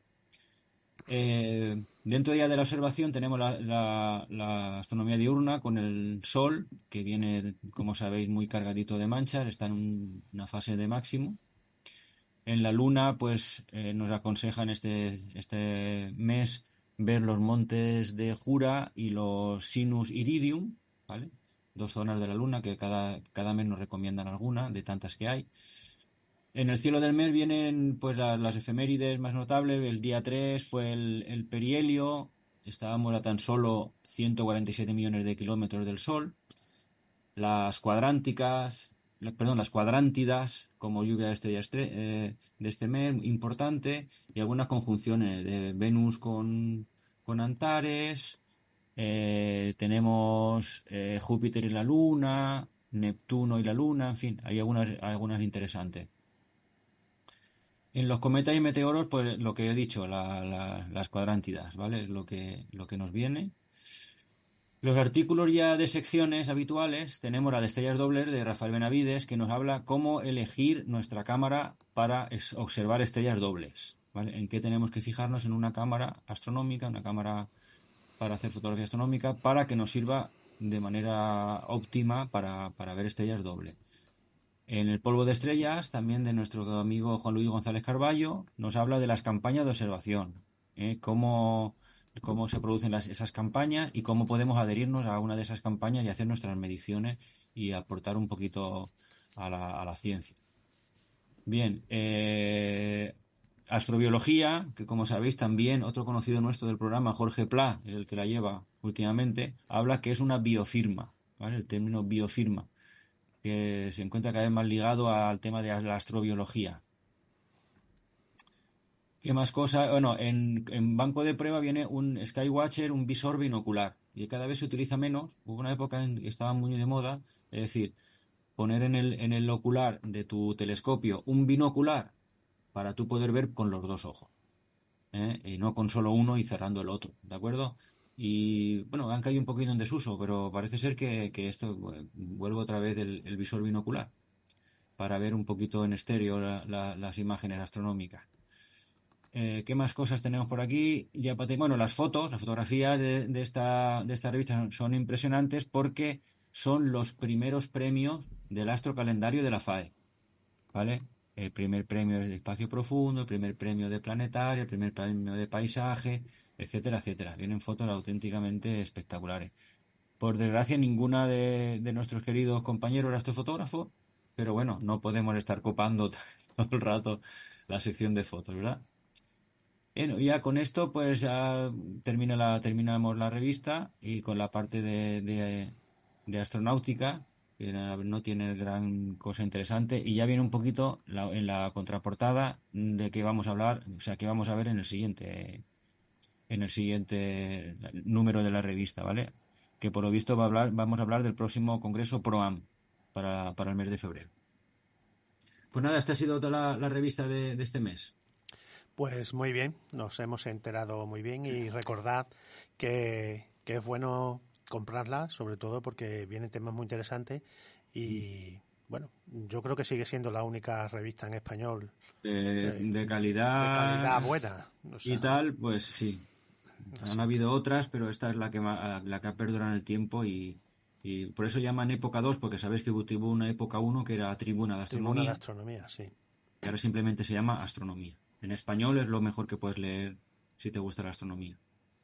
Eh, dentro ya de la observación tenemos la, la- la astronomía diurna con el Sol, que viene, como sabéis, muy cargadito de manchas, está en un- una fase de máximo. En la Luna, pues eh, nos aconsejan este, este mes ver los montes de Jura y los Sinus Iridium, ¿vale? Dos zonas de la Luna que cada, cada mes nos recomiendan alguna, de tantas que hay. En el cielo del mes vienen pues la, las efemérides más notables. El día tres fue el, el perihelio. Estábamos a tan solo ciento cuarenta y siete millones de kilómetros del Sol. Las cuadránticas, perdón, las cuadrántidas, como lluvia de estrellas eh, de este mes, importante, y algunas conjunciones de Venus con, con Antares, eh, tenemos eh, Júpiter y la Luna, Neptuno y la Luna, en fin, hay algunas, algunas interesantes. En los cometas y meteoros, pues lo que he dicho, la, la, las cuadrántidas, ¿vale? Es lo que, lo que nos viene. Los artículos ya de secciones habituales, tenemos la de estrellas dobles de Rafael Benavides, que nos habla cómo elegir nuestra cámara para observar estrellas dobles, ¿vale? En qué tenemos que fijarnos en una cámara astronómica, una cámara para hacer fotografía astronómica, para que nos sirva de manera óptima para, para ver estrellas dobles. En el polvo de estrellas, también de nuestro amigo Juan Luis González Carballo, nos habla de las campañas de observación, ¿eh? cómo, cómo se producen las, esas campañas y cómo podemos adherirnos a una de esas campañas y hacer nuestras mediciones y aportar un poquito a la, a la ciencia. Bien, eh, astrobiología, que como sabéis también otro conocido nuestro del programa, Jorge Pla, es el que la lleva últimamente, habla que es una biofirma, ¿vale? El término biofirma, que se encuentra cada vez más ligado al tema de la astrobiología. ¿Qué más cosas? Bueno, en, en banco de prueba viene un Skywatcher, un visor binocular, y cada vez se utiliza menos. Hubo una época en que estaba muy de moda, es decir, poner en el, en el ocular de tu telescopio un binocular para tú poder ver con los dos ojos, ¿eh? Y no con solo uno y cerrando el otro, ¿de acuerdo? Y bueno, han caído un poquito en desuso, pero parece ser que, que esto bueno, vuelve otra vez el, el visor binocular para ver un poquito en estéreo la, la, las imágenes astronómicas. Eh, ¿Qué más cosas tenemos por aquí? Ya, bueno, las fotos, las fotografías de, de, esta, de esta revista son, son impresionantes porque son los primeros premios del astrocalendario de la F A E, ¿vale? El primer premio de espacio profundo, el primer premio de planetario, el primer premio de paisaje, etcétera, etcétera. Vienen fotos auténticamente espectaculares. Por desgracia, ninguna de, de nuestros queridos compañeros era astrofotógrafo, pero bueno, no podemos estar copando todo el rato la sección de fotos, ¿verdad? Bueno, ya con esto pues ya termina la, terminamos la revista y con la parte de, de, de astronáutica, que no tiene gran cosa interesante, y ya viene un poquito la, en la contraportada de qué vamos a hablar, o sea, qué vamos a ver en el siguiente en el siguiente número de la revista, ¿vale? Que por lo visto va a hablar, vamos a hablar del próximo congreso ProAm para, para el mes de febrero. Pues nada, esta ha sido toda la, la revista de, de este mes. Pues muy bien, nos hemos enterado muy bien y recordad que, que es bueno comprarla, sobre todo porque vienen temas muy interesantes y bueno, yo creo que sigue siendo la única revista en español de, de calidad, de calidad buena, o sea, y tal, pues sí. Han habido otras, pero esta es la que la que ha perdurado en el tiempo y, y por eso llaman época dos, porque sabéis que hubo una época uno que era Tribuna de Astronomía. Tribuna de Astronomía, sí. Y ahora simplemente se llama Astronomía. En español es lo mejor que puedes leer si te gusta la astronomía.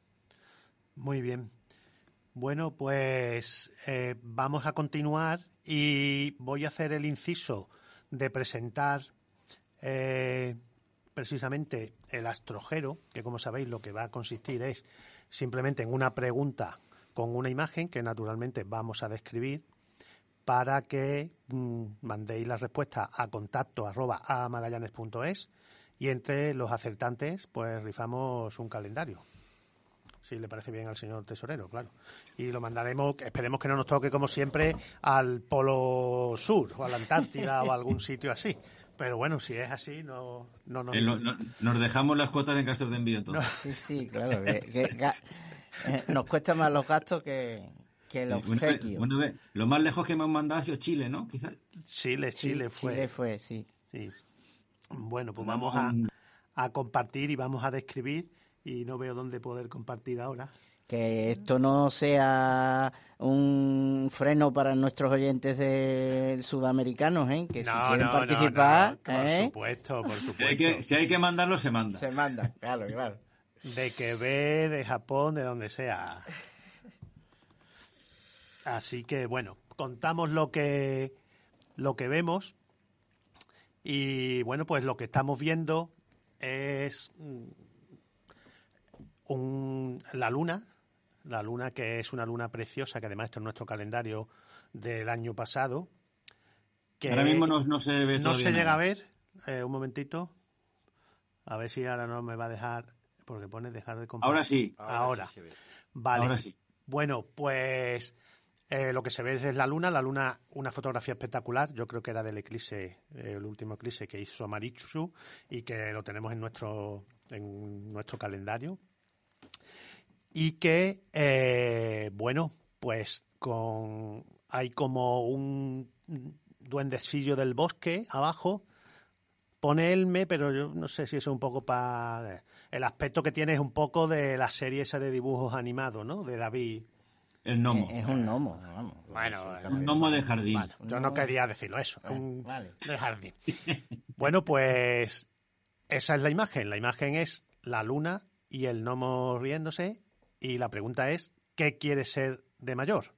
Muy bien. Bueno, pues eh, vamos a continuar y voy a hacer el inciso de presentar eh, precisamente el astrojero, que como sabéis lo que va a consistir es simplemente en una pregunta con una imagen que naturalmente vamos a describir para que mmm, mandéis la respuesta a contacto arroba a magallanes punto es y entre los acertantes pues rifamos un calendario. Si le parece bien al señor tesorero, claro. Y lo mandaremos, esperemos que no nos toque como siempre al Polo Sur o a la Antártida o a algún sitio así. Pero bueno, si es así, no, no, no, eh, no, no nos dejamos las cuotas en gastos de envío entonces. No. Sí, sí, claro. Que, que, que, eh, nos cuesta más los gastos que, que el sí, obsequio. Bueno, bueno, lo más lejos que hemos mandado ha sido Chile, ¿no? Quizás. Chile, Chile sí, fue. Chile fue, sí. Sí. Bueno, pues vamos a, a compartir y vamos a describir y no veo dónde poder compartir ahora. Que esto no sea un freno para nuestros oyentes de sudamericanos, ¿eh? Que si No, quieren no, participar, no, no, por ¿eh? supuesto, por Si hay, supuesto. que, si hay que mandarlo, se manda. Se manda, claro, claro. De Quebec, de Japón, de donde sea. Así que, bueno, contamos lo que, lo que vemos. Y, bueno, pues lo que estamos viendo es un, la luna. La luna, que es una luna preciosa, que además esto es nuestro calendario del año pasado. Que Ahora mismo no, no se ve no todavía se llega nada. a ver. Eh, un momentito. A ver si ahora no me va a dejar, porque pone dejar de compartir. Ahora sí. Ahora. sí se ve. Vale. Ahora sí. Bueno, pues eh, lo que se ve es la luna. La luna, una fotografía espectacular. Yo creo que era del eclipse, eh, el último eclipse que hizo Marichu, y que lo tenemos en nuestro, en nuestro calendario. Y que, eh, bueno, pues con hay como un duendecillo del bosque abajo. Pone Elme, pero yo no sé si eso es un poco para... El aspecto que tiene es un poco de la serie esa de dibujos animados, ¿no? De David. El Eh, gnomo. Es un gnomo, vamos. Bueno, Un gnomo de jardín. Vale, yo no quería decirlo eso, es un Vale. de jardín. Bueno, pues esa es la imagen. La imagen es la luna y el gnomo riéndose, y la pregunta es, ¿qué quiere ser de mayor?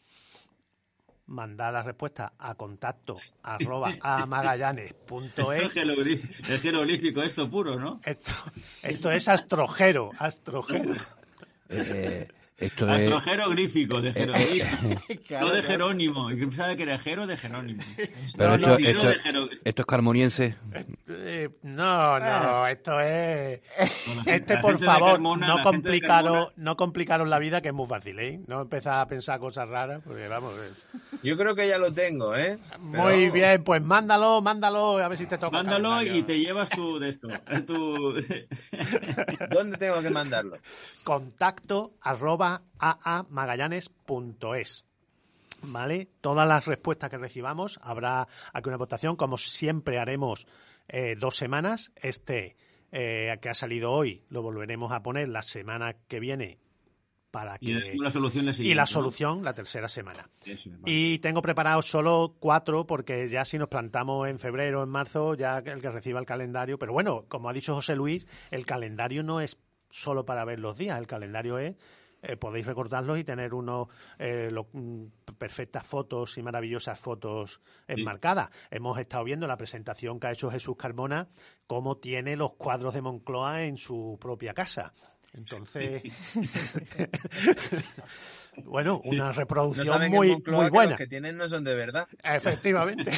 Mandar la respuesta a contacto arroba a magallanes punto Esto es es. jeroglí- es jeroglífico, esto puro, ¿no? Esto, esto es astrojero, astrojero. Eh, eh, esto es... Astrojeroglífico, de jeroglífico. Claro, No de claro. Jerónimo. Yo pensaba que era Jero de Jerónimo. Pero No, esto, no, esto, de Jero- esto es carmoniense. Eh, no, no, esto es... Con la gente- Este, la por gente de favor, Carmona, no la gente de complicaros, Carmona. no complicaros la vida, que es muy fácil, ¿eh? No empezar a pensar cosas raras, porque vamos... eh. Yo creo que ya lo tengo, ¿eh? Muy Pero- bien, pues mándalo, mándalo, a ver si te toca. Mándalo calendario. y te llevas tu de esto. Tu... ¿Dónde tengo que mandarlo? Contacto arroba aamagallanes punto es. ¿Vale? Todas las respuestas que recibamos, habrá aquí una votación. Como siempre haremos eh, dos semanas. Este eh, que ha salido hoy lo volveremos a poner la semana que viene para que... Y después la solución le sigue. y la ¿no? solución la tercera semana. Eso, vale. Y tengo preparados solo cuatro, porque ya si nos plantamos en febrero, en marzo, ya el que reciba el calendario. Pero bueno, como ha dicho José Luis, el calendario no es solo para ver los días, el calendario es... Eh, podéis recordarlos y tener unos eh, lo- mm, perfectas fotos y maravillosas fotos enmarcadas. Hemos estado viendo la presentación que ha hecho Jesús Carmona, cómo tiene los cuadros de Moncloa en su propia casa. Entonces, bueno, una No reproducción saben muy, en Moncloa muy que buena. los que tienen no son de verdad. Efectivamente.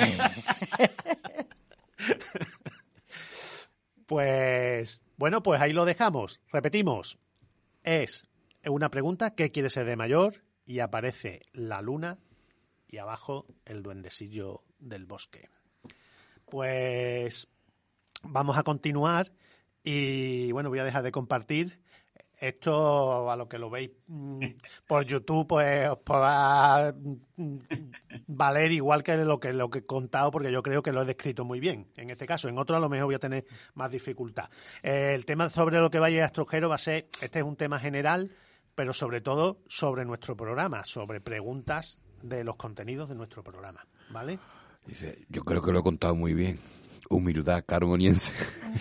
Pues, bueno, pues ahí lo dejamos. Repetimos. Es una pregunta, ¿qué quiere ser de mayor? Y aparece la luna y abajo el duendecillo del bosque. Pues vamos a continuar y, bueno, voy a dejar de compartir. Esto, a lo que lo veis mm, por YouTube, pues os podrá mm, valer igual que lo que lo que he contado, porque yo creo que lo he descrito muy bien en este caso. En otro a lo mejor voy a tener más dificultad. Eh, el tema sobre lo que vaya Astrojero va a ser, este es un tema general, pero sobre todo sobre nuestro programa, sobre preguntas de los contenidos de nuestro programa, ¿vale? Dice, yo creo que lo he contado muy bien. Humildad carmoniense.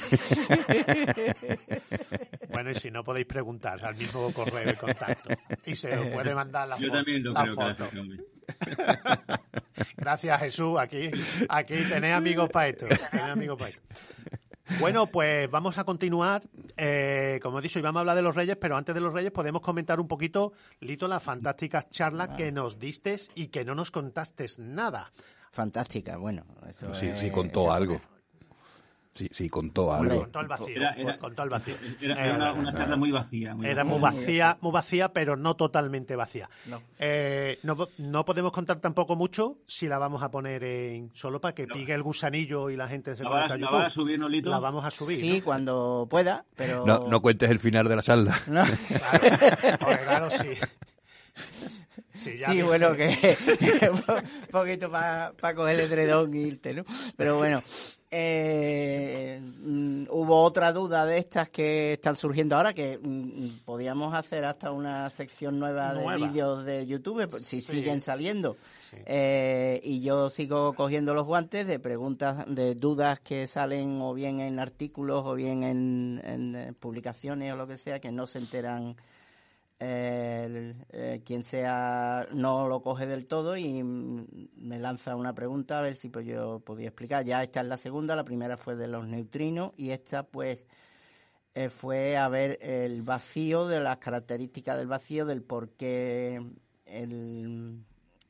Bueno, y si no podéis preguntar al mismo correo de contacto. Y se os puede mandar la, Yo fo- también lo la creo que foto. hace Jaime. Gracias, Jesús. Aquí, aquí tenéis amigos para esto. Tenéis amigos para esto. Bueno, pues vamos a continuar. Eh, como he dicho, y vamos a hablar de los Reyes, pero antes de los Reyes podemos comentar un poquito, Lito, las fantásticas charlas que nos distes y que no nos contaste nada. Fantástica, bueno. Eso Sí, es- sí, contó eso- algo. Sí, sí, contó Hombre, algo. Contó el vacío. Era- era- contó el vacío. Era, era una, una charla muy vacía. Muy Era vacía. muy vacía, muy vacía, pero no totalmente vacía. No. Eh, no, no podemos contar tampoco mucho si la vamos a poner en solo para que No. pique el gusanillo y la gente se ¿La conecte vas, a la YouTube. vas a subir, Nolito? La vamos a subir. Sí, ¿no? cuando pueda, pero... No, no cuentes el final de la charla. No. Claro, porque claro, sí. Sí, ya Sí, dije- bueno, que un poquito para coger el edredón e irte, ¿no? Pero bueno, eh, mm, hubo otra duda de estas que están surgiendo ahora, que mm, podíamos hacer hasta una sección nueva, Nueva. de vídeos de YouTube, si Sí. siguen saliendo. Sí. Eh, y yo sigo cogiendo los guantes de preguntas, de dudas que salen o bien en artículos o bien en, en, eh, publicaciones o lo que sea, que no se enteran eh, el- eh, quien sea, no lo coge del todo y mm, me lanza una pregunta a ver si pues yo podía explicar. Ya esta es la segunda, la primera fue de los neutrinos y esta pues eh, fue a ver el vacío, de las características del vacío, del por qué el...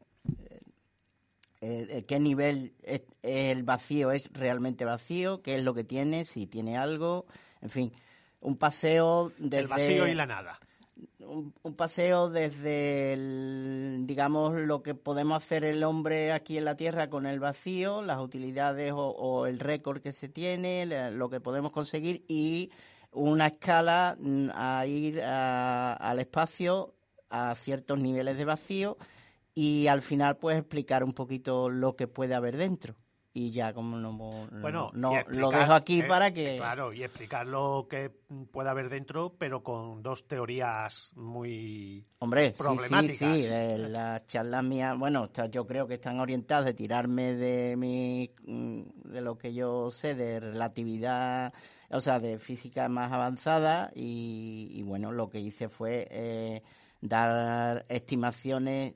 Eh, eh, qué nivel es, el vacío es realmente vacío, qué es lo que tiene, si tiene algo, en fin, un paseo desde El vacío y la nada. un, un paseo desde el, digamos, lo que podemos hacer el hombre aquí en la Tierra con el vacío, las utilidades o, o el récord que se tiene, la- lo que podemos conseguir, y una escala mm, a ir a- al espacio a ciertos niveles de vacío, y al final pues explicar un poquito lo que puede haber dentro. Y ya como no, Bueno, no y lo explicar, dejo aquí eh, para que... Claro, y explicar lo que puede haber dentro, pero con dos teorías muy... Hombre, sí, sí, problemáticas. sí, eh, las charlas mías, bueno, está- yo creo que están orientadas de tirarme de mi, mm, de lo que yo sé de relatividad, o sea, de física más avanzada, y, y bueno, lo que hice fue eh, dar estimaciones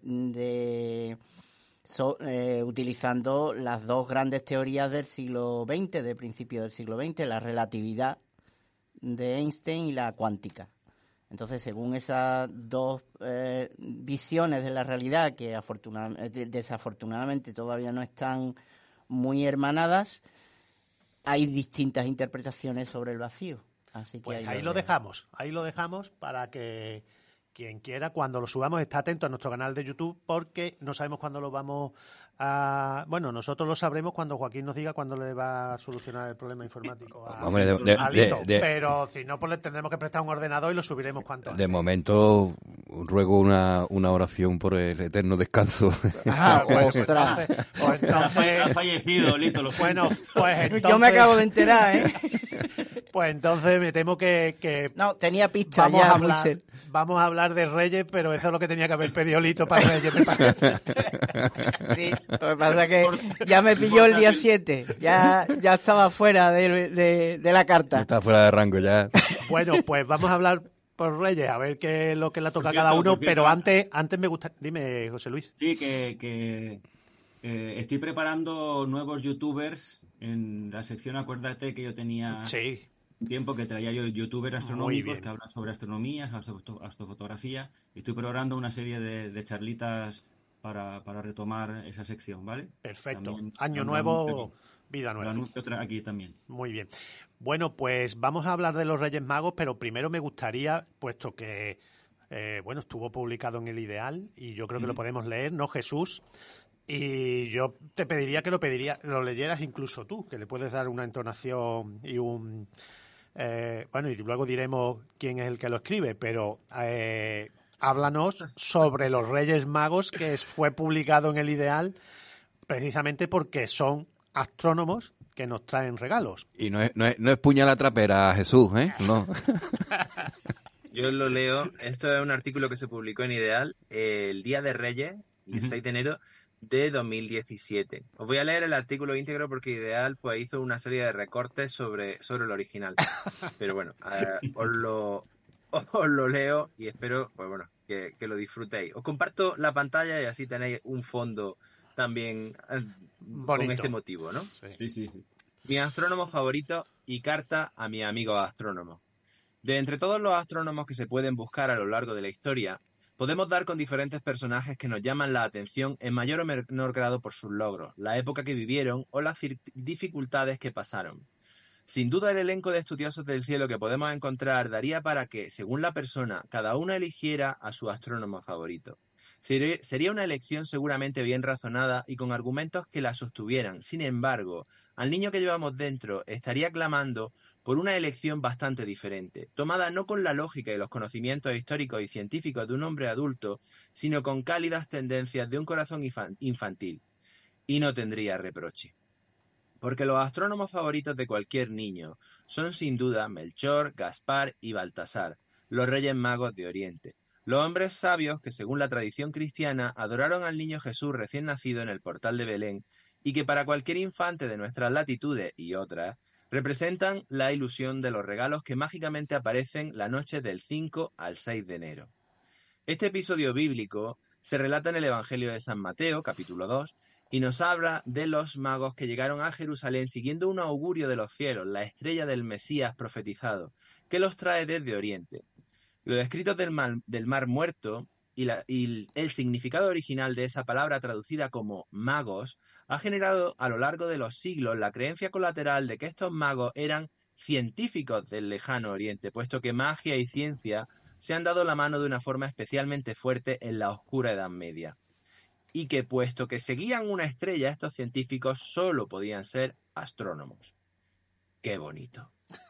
de so- eh, utilizando las dos grandes teorías del siglo veinte, de principio del siglo veinte, la relatividad de Einstein y la cuántica. Entonces, según esas dos eh, visiones de la realidad, que afortunadamente, desafortunadamente todavía no están muy hermanadas, hay distintas interpretaciones sobre el vacío. Así que Pues ahí, ahí lo lo dejo. dejamos, ahí lo dejamos para que quien quiera, cuando lo subamos, está atento a nuestro canal de YouTube, porque no sabemos cuándo lo vamos a... Bueno, nosotros lo sabremos cuando Joaquín nos diga cuándo le va a solucionar el problema informático a, Hombre, de, de- a de- Lito. de- Pero si no, pues le tendremos que prestar un ordenador y lo subiremos cuanto de antes. momento ruego una, una oración por el eterno descanso. Ah, Pues ostras. entonces- pues Ha entonces- fallecido, Lito, lo siento. bueno, pues entonces, Yo me acabo de enterar, ¿eh? pues entonces me temo que, que No, tenía pistas vamos, ya a muy hablar, cer- vamos a hablar de Reyes, pero eso es lo que tenía que haber pedido Lito para Reyes, me parece. Sí, lo que pasa es que ya me pilló el día siete. Ya, ya estaba fuera de, de, de la carta. Está fuera de rango ya. Bueno, pues vamos a hablar por Reyes, a ver qué es lo que le toca a Por cada cierto, uno, por cierto, pero ah. antes, antes me gusta... Dime, José Luis. Sí, que, que eh, estoy preparando nuevos youtubers en la sección. Acuérdate que yo tenía Sí, tiempo que traía yo youtubers Muy astronómicos bien. que hablan sobre astronomía, astro- astrofotografía. Estoy preparando una serie de, de charlitas para, para retomar esa sección, ¿vale? perfecto. También Año lo nuevo, anuncio vida aquí. Lo nueva. anuncio tra- aquí también. Muy bien. Bueno, pues vamos a hablar de los Reyes Magos, pero primero me gustaría, puesto que eh, bueno, estuvo publicado en El Ideal y yo creo que lo Ujú. podemos leer, ¿no, Jesús? Y yo te pediría que lo pediría, lo leyeras incluso tú, que le puedes dar una entonación y un eh, bueno, y luego diremos quién es el que lo escribe, pero eh, háblanos sobre los Reyes Magos, que es- fue publicado en El Ideal precisamente porque son astrónomos que nos traen regalos. Y no es, no es, no es puñalada trapera, Jesús, ¿eh? No. Yo lo leo. Esto es un artículo que se publicó en Ideal eh, el día de Reyes, el Ujú. seis de enero de dos mil diecisiete. Os voy a leer el artículo íntegro porque Ideal pues hizo una serie de recortes sobre, sobre el original. Pero bueno, eh, os, lo, os lo leo y espero pues bueno que, que lo disfrutéis. Os comparto la pantalla y así tenéis un fondo también eh, con Bonito. este motivo, ¿no? Sí, sí, sí. Mi astrónomo favorito y carta a mi amigo astrónomo. De entre todos los astrónomos que se pueden buscar a lo largo de la historia, podemos dar con diferentes personajes que nos llaman la atención en mayor o menor grado por sus logros, la época que vivieron o las cir- dificultades que pasaron. Sin duda el elenco de estudiosos del cielo que podemos encontrar daría para que, según la persona, cada uno eligiera a su astrónomo favorito. Sería sería una elección seguramente bien razonada y con argumentos que la sostuvieran. Sin embargo, al niño que llevamos dentro estaría clamando por una elección bastante diferente, tomada no con la lógica y los conocimientos históricos y científicos de un hombre adulto, sino con cálidas tendencias de un corazón infan- infantil. Y no tendría reproche. porque los astrónomos favoritos de cualquier niño son sin duda Melchor, Gaspar y Baltasar, los Reyes Magos de Oriente, los hombres sabios que según la tradición cristiana adoraron al niño Jesús recién nacido en el portal de Belén y que para cualquier infante de nuestras latitudes y otras representan la ilusión de los regalos que mágicamente aparecen la noche del cinco al seis de enero. Este episodio bíblico se relata en el Evangelio de San Mateo, capítulo dos, y nos habla de los magos que llegaron a Jerusalén siguiendo un augurio de los cielos, la estrella del Mesías profetizado, que los trae desde Oriente. Los escritos del mar, del mar Muerto y, la, y el significado original de esa palabra traducida como magos ha generado a lo largo de los siglos la creencia colateral de que estos magos eran científicos del lejano Oriente, puesto que magia y ciencia se han dado la mano de una forma especialmente fuerte en la oscura Edad Media. Y que puesto que seguían una estrella, estos científicos solo podían ser astrónomos. ¡Qué bonito!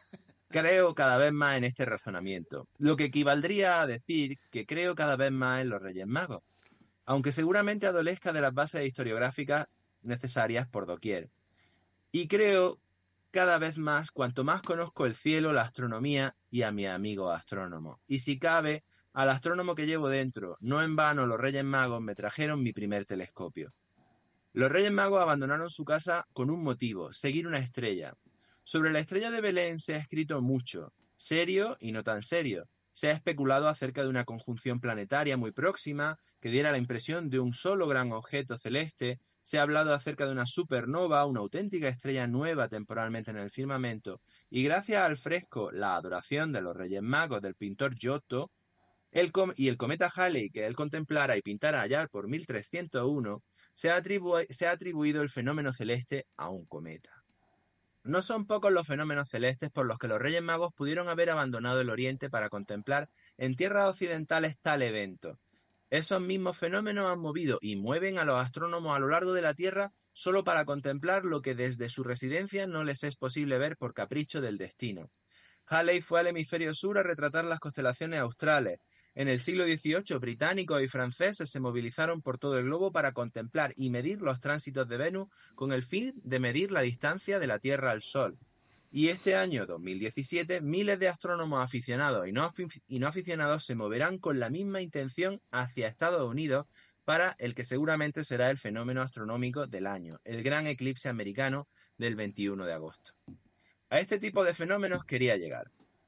Creo cada vez más en este razonamiento, lo que equivaldría a decir que creo cada vez más en los Reyes Magos, aunque seguramente adolezca de las bases historiográficas necesarias por doquier. Y creo cada vez más cuanto más conozco el cielo, la astronomía y a mi amigo astrónomo. Y si cabe, al astrónomo que llevo dentro. No en vano los Reyes Magos me trajeron mi primer telescopio. Los Reyes Magos abandonaron su casa con un motivo, seguir una estrella. Sobre la estrella de Belén se ha escrito mucho, serio y no tan serio. Se ha especulado acerca de una conjunción planetaria muy próxima que diera la impresión de un solo gran objeto celeste. Se ha hablado acerca de una supernova, una auténtica estrella nueva temporalmente en el firmamento. Y gracias al fresco La adoración de los Reyes Magos del pintor Giotto, El com y el cometa Halley que él contemplara y pintara allá por mil trescientos uno, se ha, atribu se ha atribuido el fenómeno celeste a un cometa. No son pocos los fenómenos celestes por los que los Reyes Magos pudieron haber abandonado el Oriente para contemplar en tierras occidentales tal evento. Esos mismos fenómenos han movido y mueven a los astrónomos a lo largo de la Tierra solo para contemplar lo que desde su residencia no les es posible ver por capricho del destino. Halley fue al hemisferio sur a retratar las constelaciones australes. En el siglo dieciocho, británicos y franceses se movilizaron por todo el globo para contemplar y medir los tránsitos de Venus con el fin de medir la distancia de la Tierra al Sol. Y este año, dos mil diecisiete, miles de astrónomos aficionados y no, afic y no aficionados se moverán con la misma intención hacia Estados Unidos para el que seguramente será el fenómeno astronómico del año, el gran eclipse americano del veintiuno de agosto. A este tipo de fenómenos quería llegar.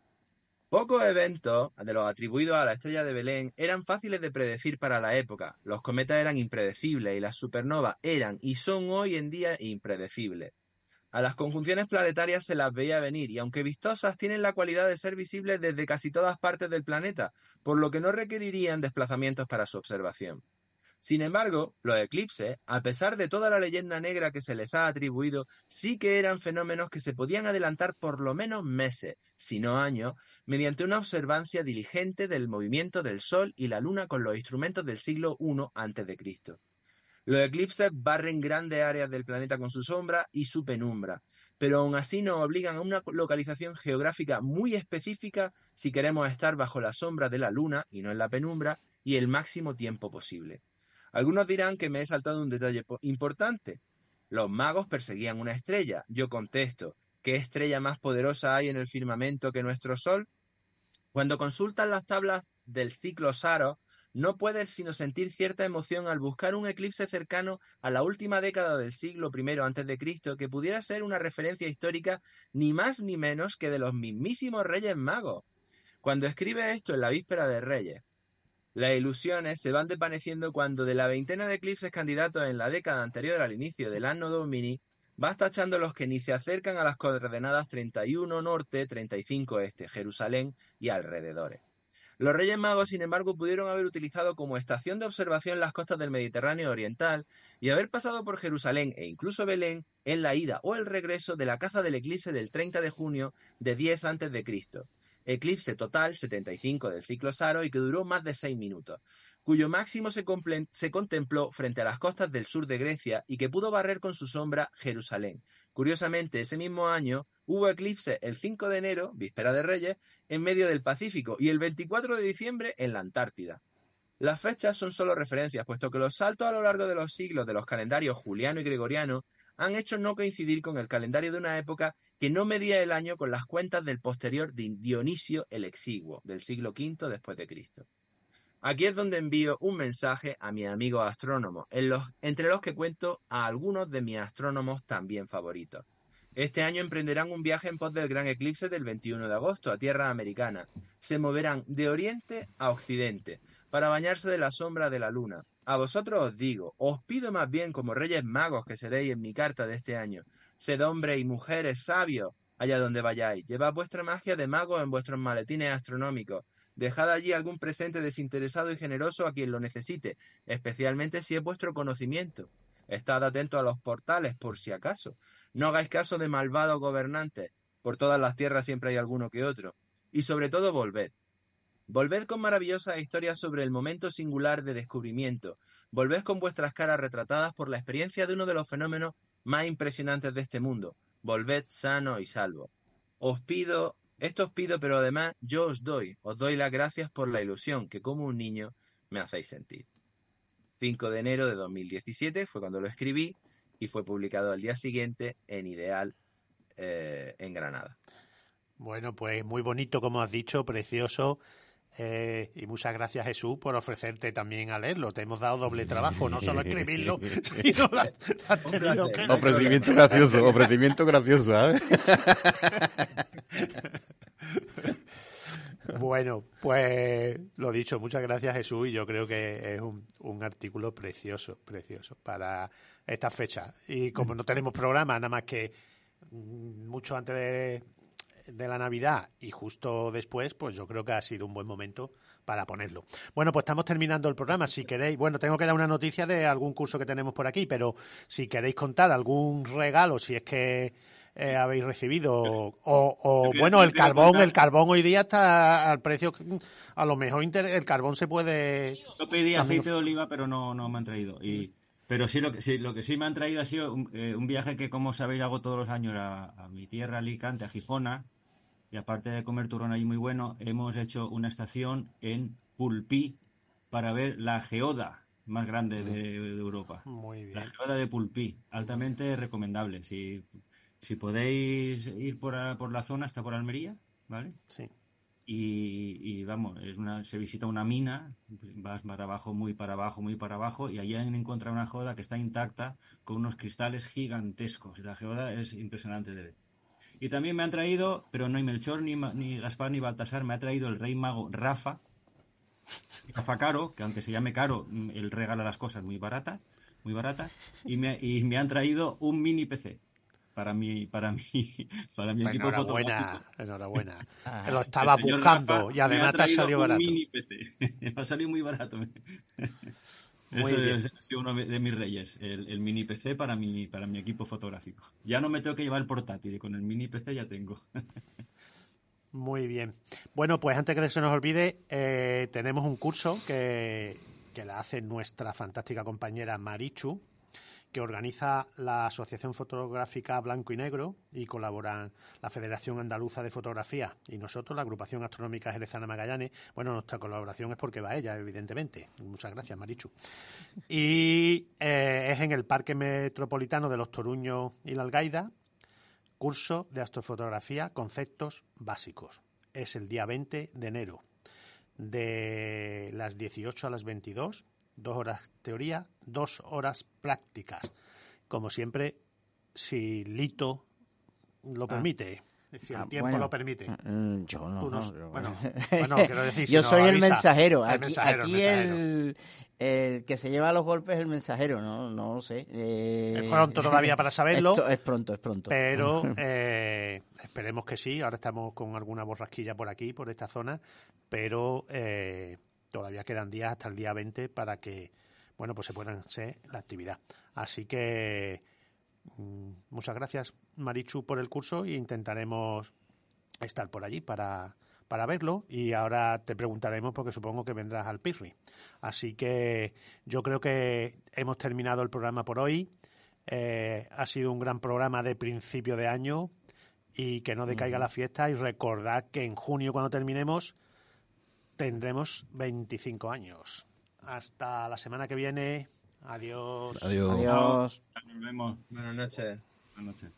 Pocos eventos de los atribuidos a la estrella de Belén eran fáciles de predecir para la época. Los cometas eran impredecibles y las supernovas eran y son hoy en día impredecibles. A las conjunciones planetarias se las veía venir y aunque vistosas tienen la cualidad de ser visibles desde casi todas partes del planeta, por lo que no requerirían desplazamientos para su observación. Sin embargo, los eclipses, a pesar de toda la leyenda negra que se les ha atribuido, sí que eran fenómenos que se podían adelantar por lo menos meses, si no años, mediante una observancia diligente del movimiento del Sol y la Luna con los instrumentos del siglo primero antes de Cristo. Los eclipses barren grandes áreas del planeta con su sombra y su penumbra, pero aún así nos obligan a una localización geográfica muy específica si queremos estar bajo la sombra de la Luna y no en la penumbra y el máximo tiempo posible. Algunos dirán que me he saltado un detalle importante. Los magos perseguían una estrella. Yo contesto, ¿qué estrella más poderosa hay en el firmamento que nuestro Sol? Cuando consultan las tablas del ciclo Saros, no pueden sino sentir cierta emoción al buscar un eclipse cercano a la última década del siglo primero antes de Cristo que pudiera ser una referencia histórica ni más ni menos que de los mismísimos Reyes Magos. Cuando escribe esto en la víspera de Reyes, las ilusiones se van desvaneciendo cuando de la veintena de eclipses candidatos en la década anterior al inicio del Anno Domini, vas tachando los que ni se acercan a las coordenadas treinta y uno norte, treinta y cinco este, Jerusalén y alrededores. Los Reyes Magos, sin embargo, pudieron haber utilizado como estación de observación las costas del Mediterráneo oriental y haber pasado por Jerusalén e incluso Belén en la ida o el regreso de la caza del eclipse del treinta de junio de diez antes de Cristo. Eclipse total setenta y cinco del ciclo Saros y que duró más de seis minutos, cuyo máximo se, se contempló frente a las costas del sur de Grecia y que pudo barrer con su sombra Jerusalén. Curiosamente, ese mismo año hubo eclipse el cinco de enero, víspera de Reyes, en medio del Pacífico y el veinticuatro de diciembre en la Antártida. Las fechas son solo referencias, puesto que los saltos a lo largo de los siglos de los calendarios juliano y gregoriano han hecho no coincidir con el calendario de una época que no medía el año con las cuentas del posterior Dionisio el Exiguo, del siglo quinto después de Cristo. Aquí es donde envío un mensaje a mis amigos astrónomos, en los, entre los que cuento a algunos de mis astrónomos también favoritos. Este año emprenderán un viaje en pos del gran eclipse del veintiuno de agosto a tierra americana. Se moverán de oriente a occidente para bañarse de la sombra de la luna. A vosotros os digo, os pido más bien como reyes magos que seréis en mi carta de este año. Sed hombres y mujeres sabios allá donde vayáis. Llevad vuestra magia de magos en vuestros maletines astronómicos. Dejad allí algún presente desinteresado y generoso a quien lo necesite, especialmente si es vuestro conocimiento. Estad atentos a los portales, por si acaso. No hagáis caso de malvados gobernantes. Por todas las tierras siempre hay alguno que otro. Y sobre todo, volved. Volved con maravillosas historias sobre el momento singular de descubrimiento. Volved con vuestras caras retratadas por la experiencia de uno de los fenómenos más impresionantes de este mundo. Volved sano y salvo. Os pido... Esto os pido, pero además yo os doy, os doy las gracias por la ilusión que como un niño me hacéis sentir. cinco de enero de dos mil diecisiete fue cuando lo escribí y fue publicado al día siguiente en Ideal eh, en Granada. Bueno, pues muy bonito como has dicho, precioso. Eh, y muchas gracias, Jesús, por ofrecerte también a leerlo. Te hemos dado doble trabajo, no solo escribirlo, sino la, la has tenido que... Ofrecimiento gracioso, ofrecimiento gracioso, ¿sabes? Bueno, pues lo dicho, muchas gracias, Jesús, y yo creo que es un, un artículo precioso, precioso para esta fecha. Y como no tenemos programa, nada más que mucho antes de... de la Navidad y justo después, pues yo creo que ha sido un buen momento para ponerlo. Bueno, pues estamos terminando el programa. Si queréis, bueno, tengo que dar una noticia de algún curso que tenemos por aquí, pero si queréis contar algún regalo, si es que eh, habéis recibido, o, o bueno, el carbón, el carbón hoy día está al precio, a lo mejor inter, el carbón se puede... Yo pedí aceite de oliva, pero no, no me han traído. Y Pero sí lo, que, sí, lo que sí me han traído ha sido un, eh, un viaje que, como sabéis, hago todos los años a, a mi tierra, Alicante, a Gijona. Y aparte de comer turrón ahí muy bueno, hemos hecho una estación en Pulpí para ver la geoda más grande de, de Europa. Muy bien. La geoda de Pulpí, altamente recomendable. Si, si podéis ir por, a, por la zona, está por Almería, ¿vale? Sí. Y, y vamos, es una, se visita una mina, vas para abajo, muy para abajo, muy para abajo, y allí han encontrado una geoda que está intacta con unos cristales gigantescos. La geoda es impresionante de ver. Y también me han traído, pero no hay Melchor, ni, ni Gaspar, ni Baltasar, me ha traído el rey mago Rafa, Rafa Caro, que aunque se llame Caro, él regala las cosas muy baratas, muy baratas, y me, y me han traído un mini P C para mi, para mi, para mi equipo fotográfico. Enhorabuena, enhorabuena. Lo estaba buscando Rafa, y además te ha salido barato. Un mini P C. Me ha salido muy barato. Muy Eso bien. es, ha sido uno de mis reyes, el, el mini P C para mi, para mi equipo fotográfico. Ya no me tengo que llevar el portátil, con el mini P C ya tengo. Muy bien. Bueno, pues antes que se nos olvide, eh, tenemos un curso que, que la hace nuestra fantástica compañera Marichu, que organiza la Asociación Fotográfica Blanco y Negro y colaboran la Federación Andaluza de Fotografía y nosotros, la Agrupación Astronómica Jerezana Magallanes. Bueno, nuestra colaboración es porque va ella, evidentemente. Muchas gracias, Marichu. Y eh, es en el Parque Metropolitano de los Toruños y la Algaida, curso de astrofotografía, conceptos básicos. Es el día veinte de enero, de las dieciocho a las veintidós. Dos horas teoría, dos horas prácticas. Como siempre, si Lito lo permite, ah, si el ah, tiempo bueno, lo permite. Yo no. Nos, no bueno, bueno, quiero decir, si yo no soy el avisa, mensajero. el Aquí, mensajero, aquí el, mensajero. el, el que se lleva los golpes es el mensajero, no, no lo sé. Eh, es pronto todavía para saberlo. Esto es pronto, es pronto. Pero eh, esperemos que sí. Ahora estamos con alguna borrasquilla por aquí, por esta zona, pero eh, todavía quedan días hasta el día veinte para que, bueno, pues se pueda hacer la actividad. Así que mmm, muchas gracias, Marichu, por el curso e intentaremos estar por allí para, para verlo. Y ahora te preguntaremos porque supongo que vendrás al Pirri. Así que yo creo que hemos terminado el programa por hoy. Eh, ha sido un gran programa de principio de año y que no decaiga uh-huh. la fiesta. Y recordad que en junio, cuando terminemos, tendremos veinticinco años. Hasta la semana que viene. Adiós. Adiós. Adiós. Nos vemos. Buenas noches. Buenas noches.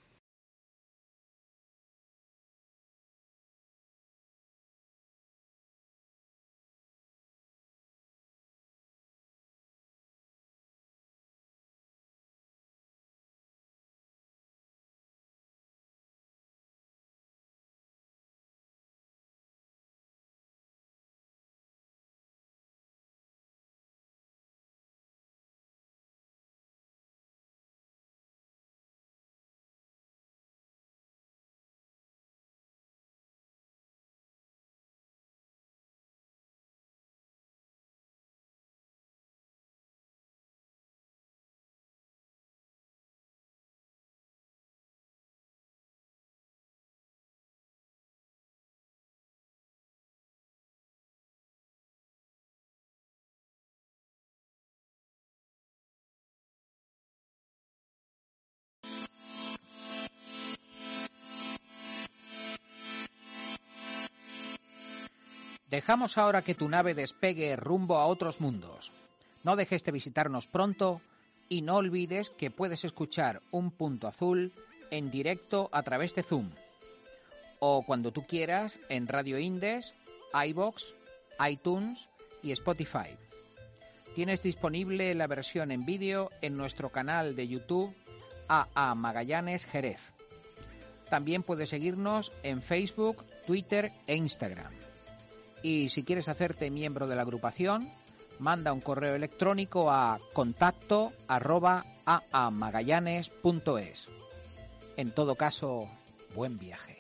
Dejamos ahora que tu nave despegue rumbo a otros mundos. No dejes de visitarnos pronto y no olvides que puedes escuchar Un Punto Azul en directo a través de Zoom o cuando tú quieras en Radio Indes, iVoox, iTunes y Spotify. Tienes disponible la versión en vídeo en nuestro canal de YouTube A A Magallanes Jerez. También puedes seguirnos en Facebook, Twitter e Instagram. Y si quieres hacerte miembro de la agrupación, manda un correo electrónico a contacto arroba aamagallanes punto es. En todo caso, buen viaje.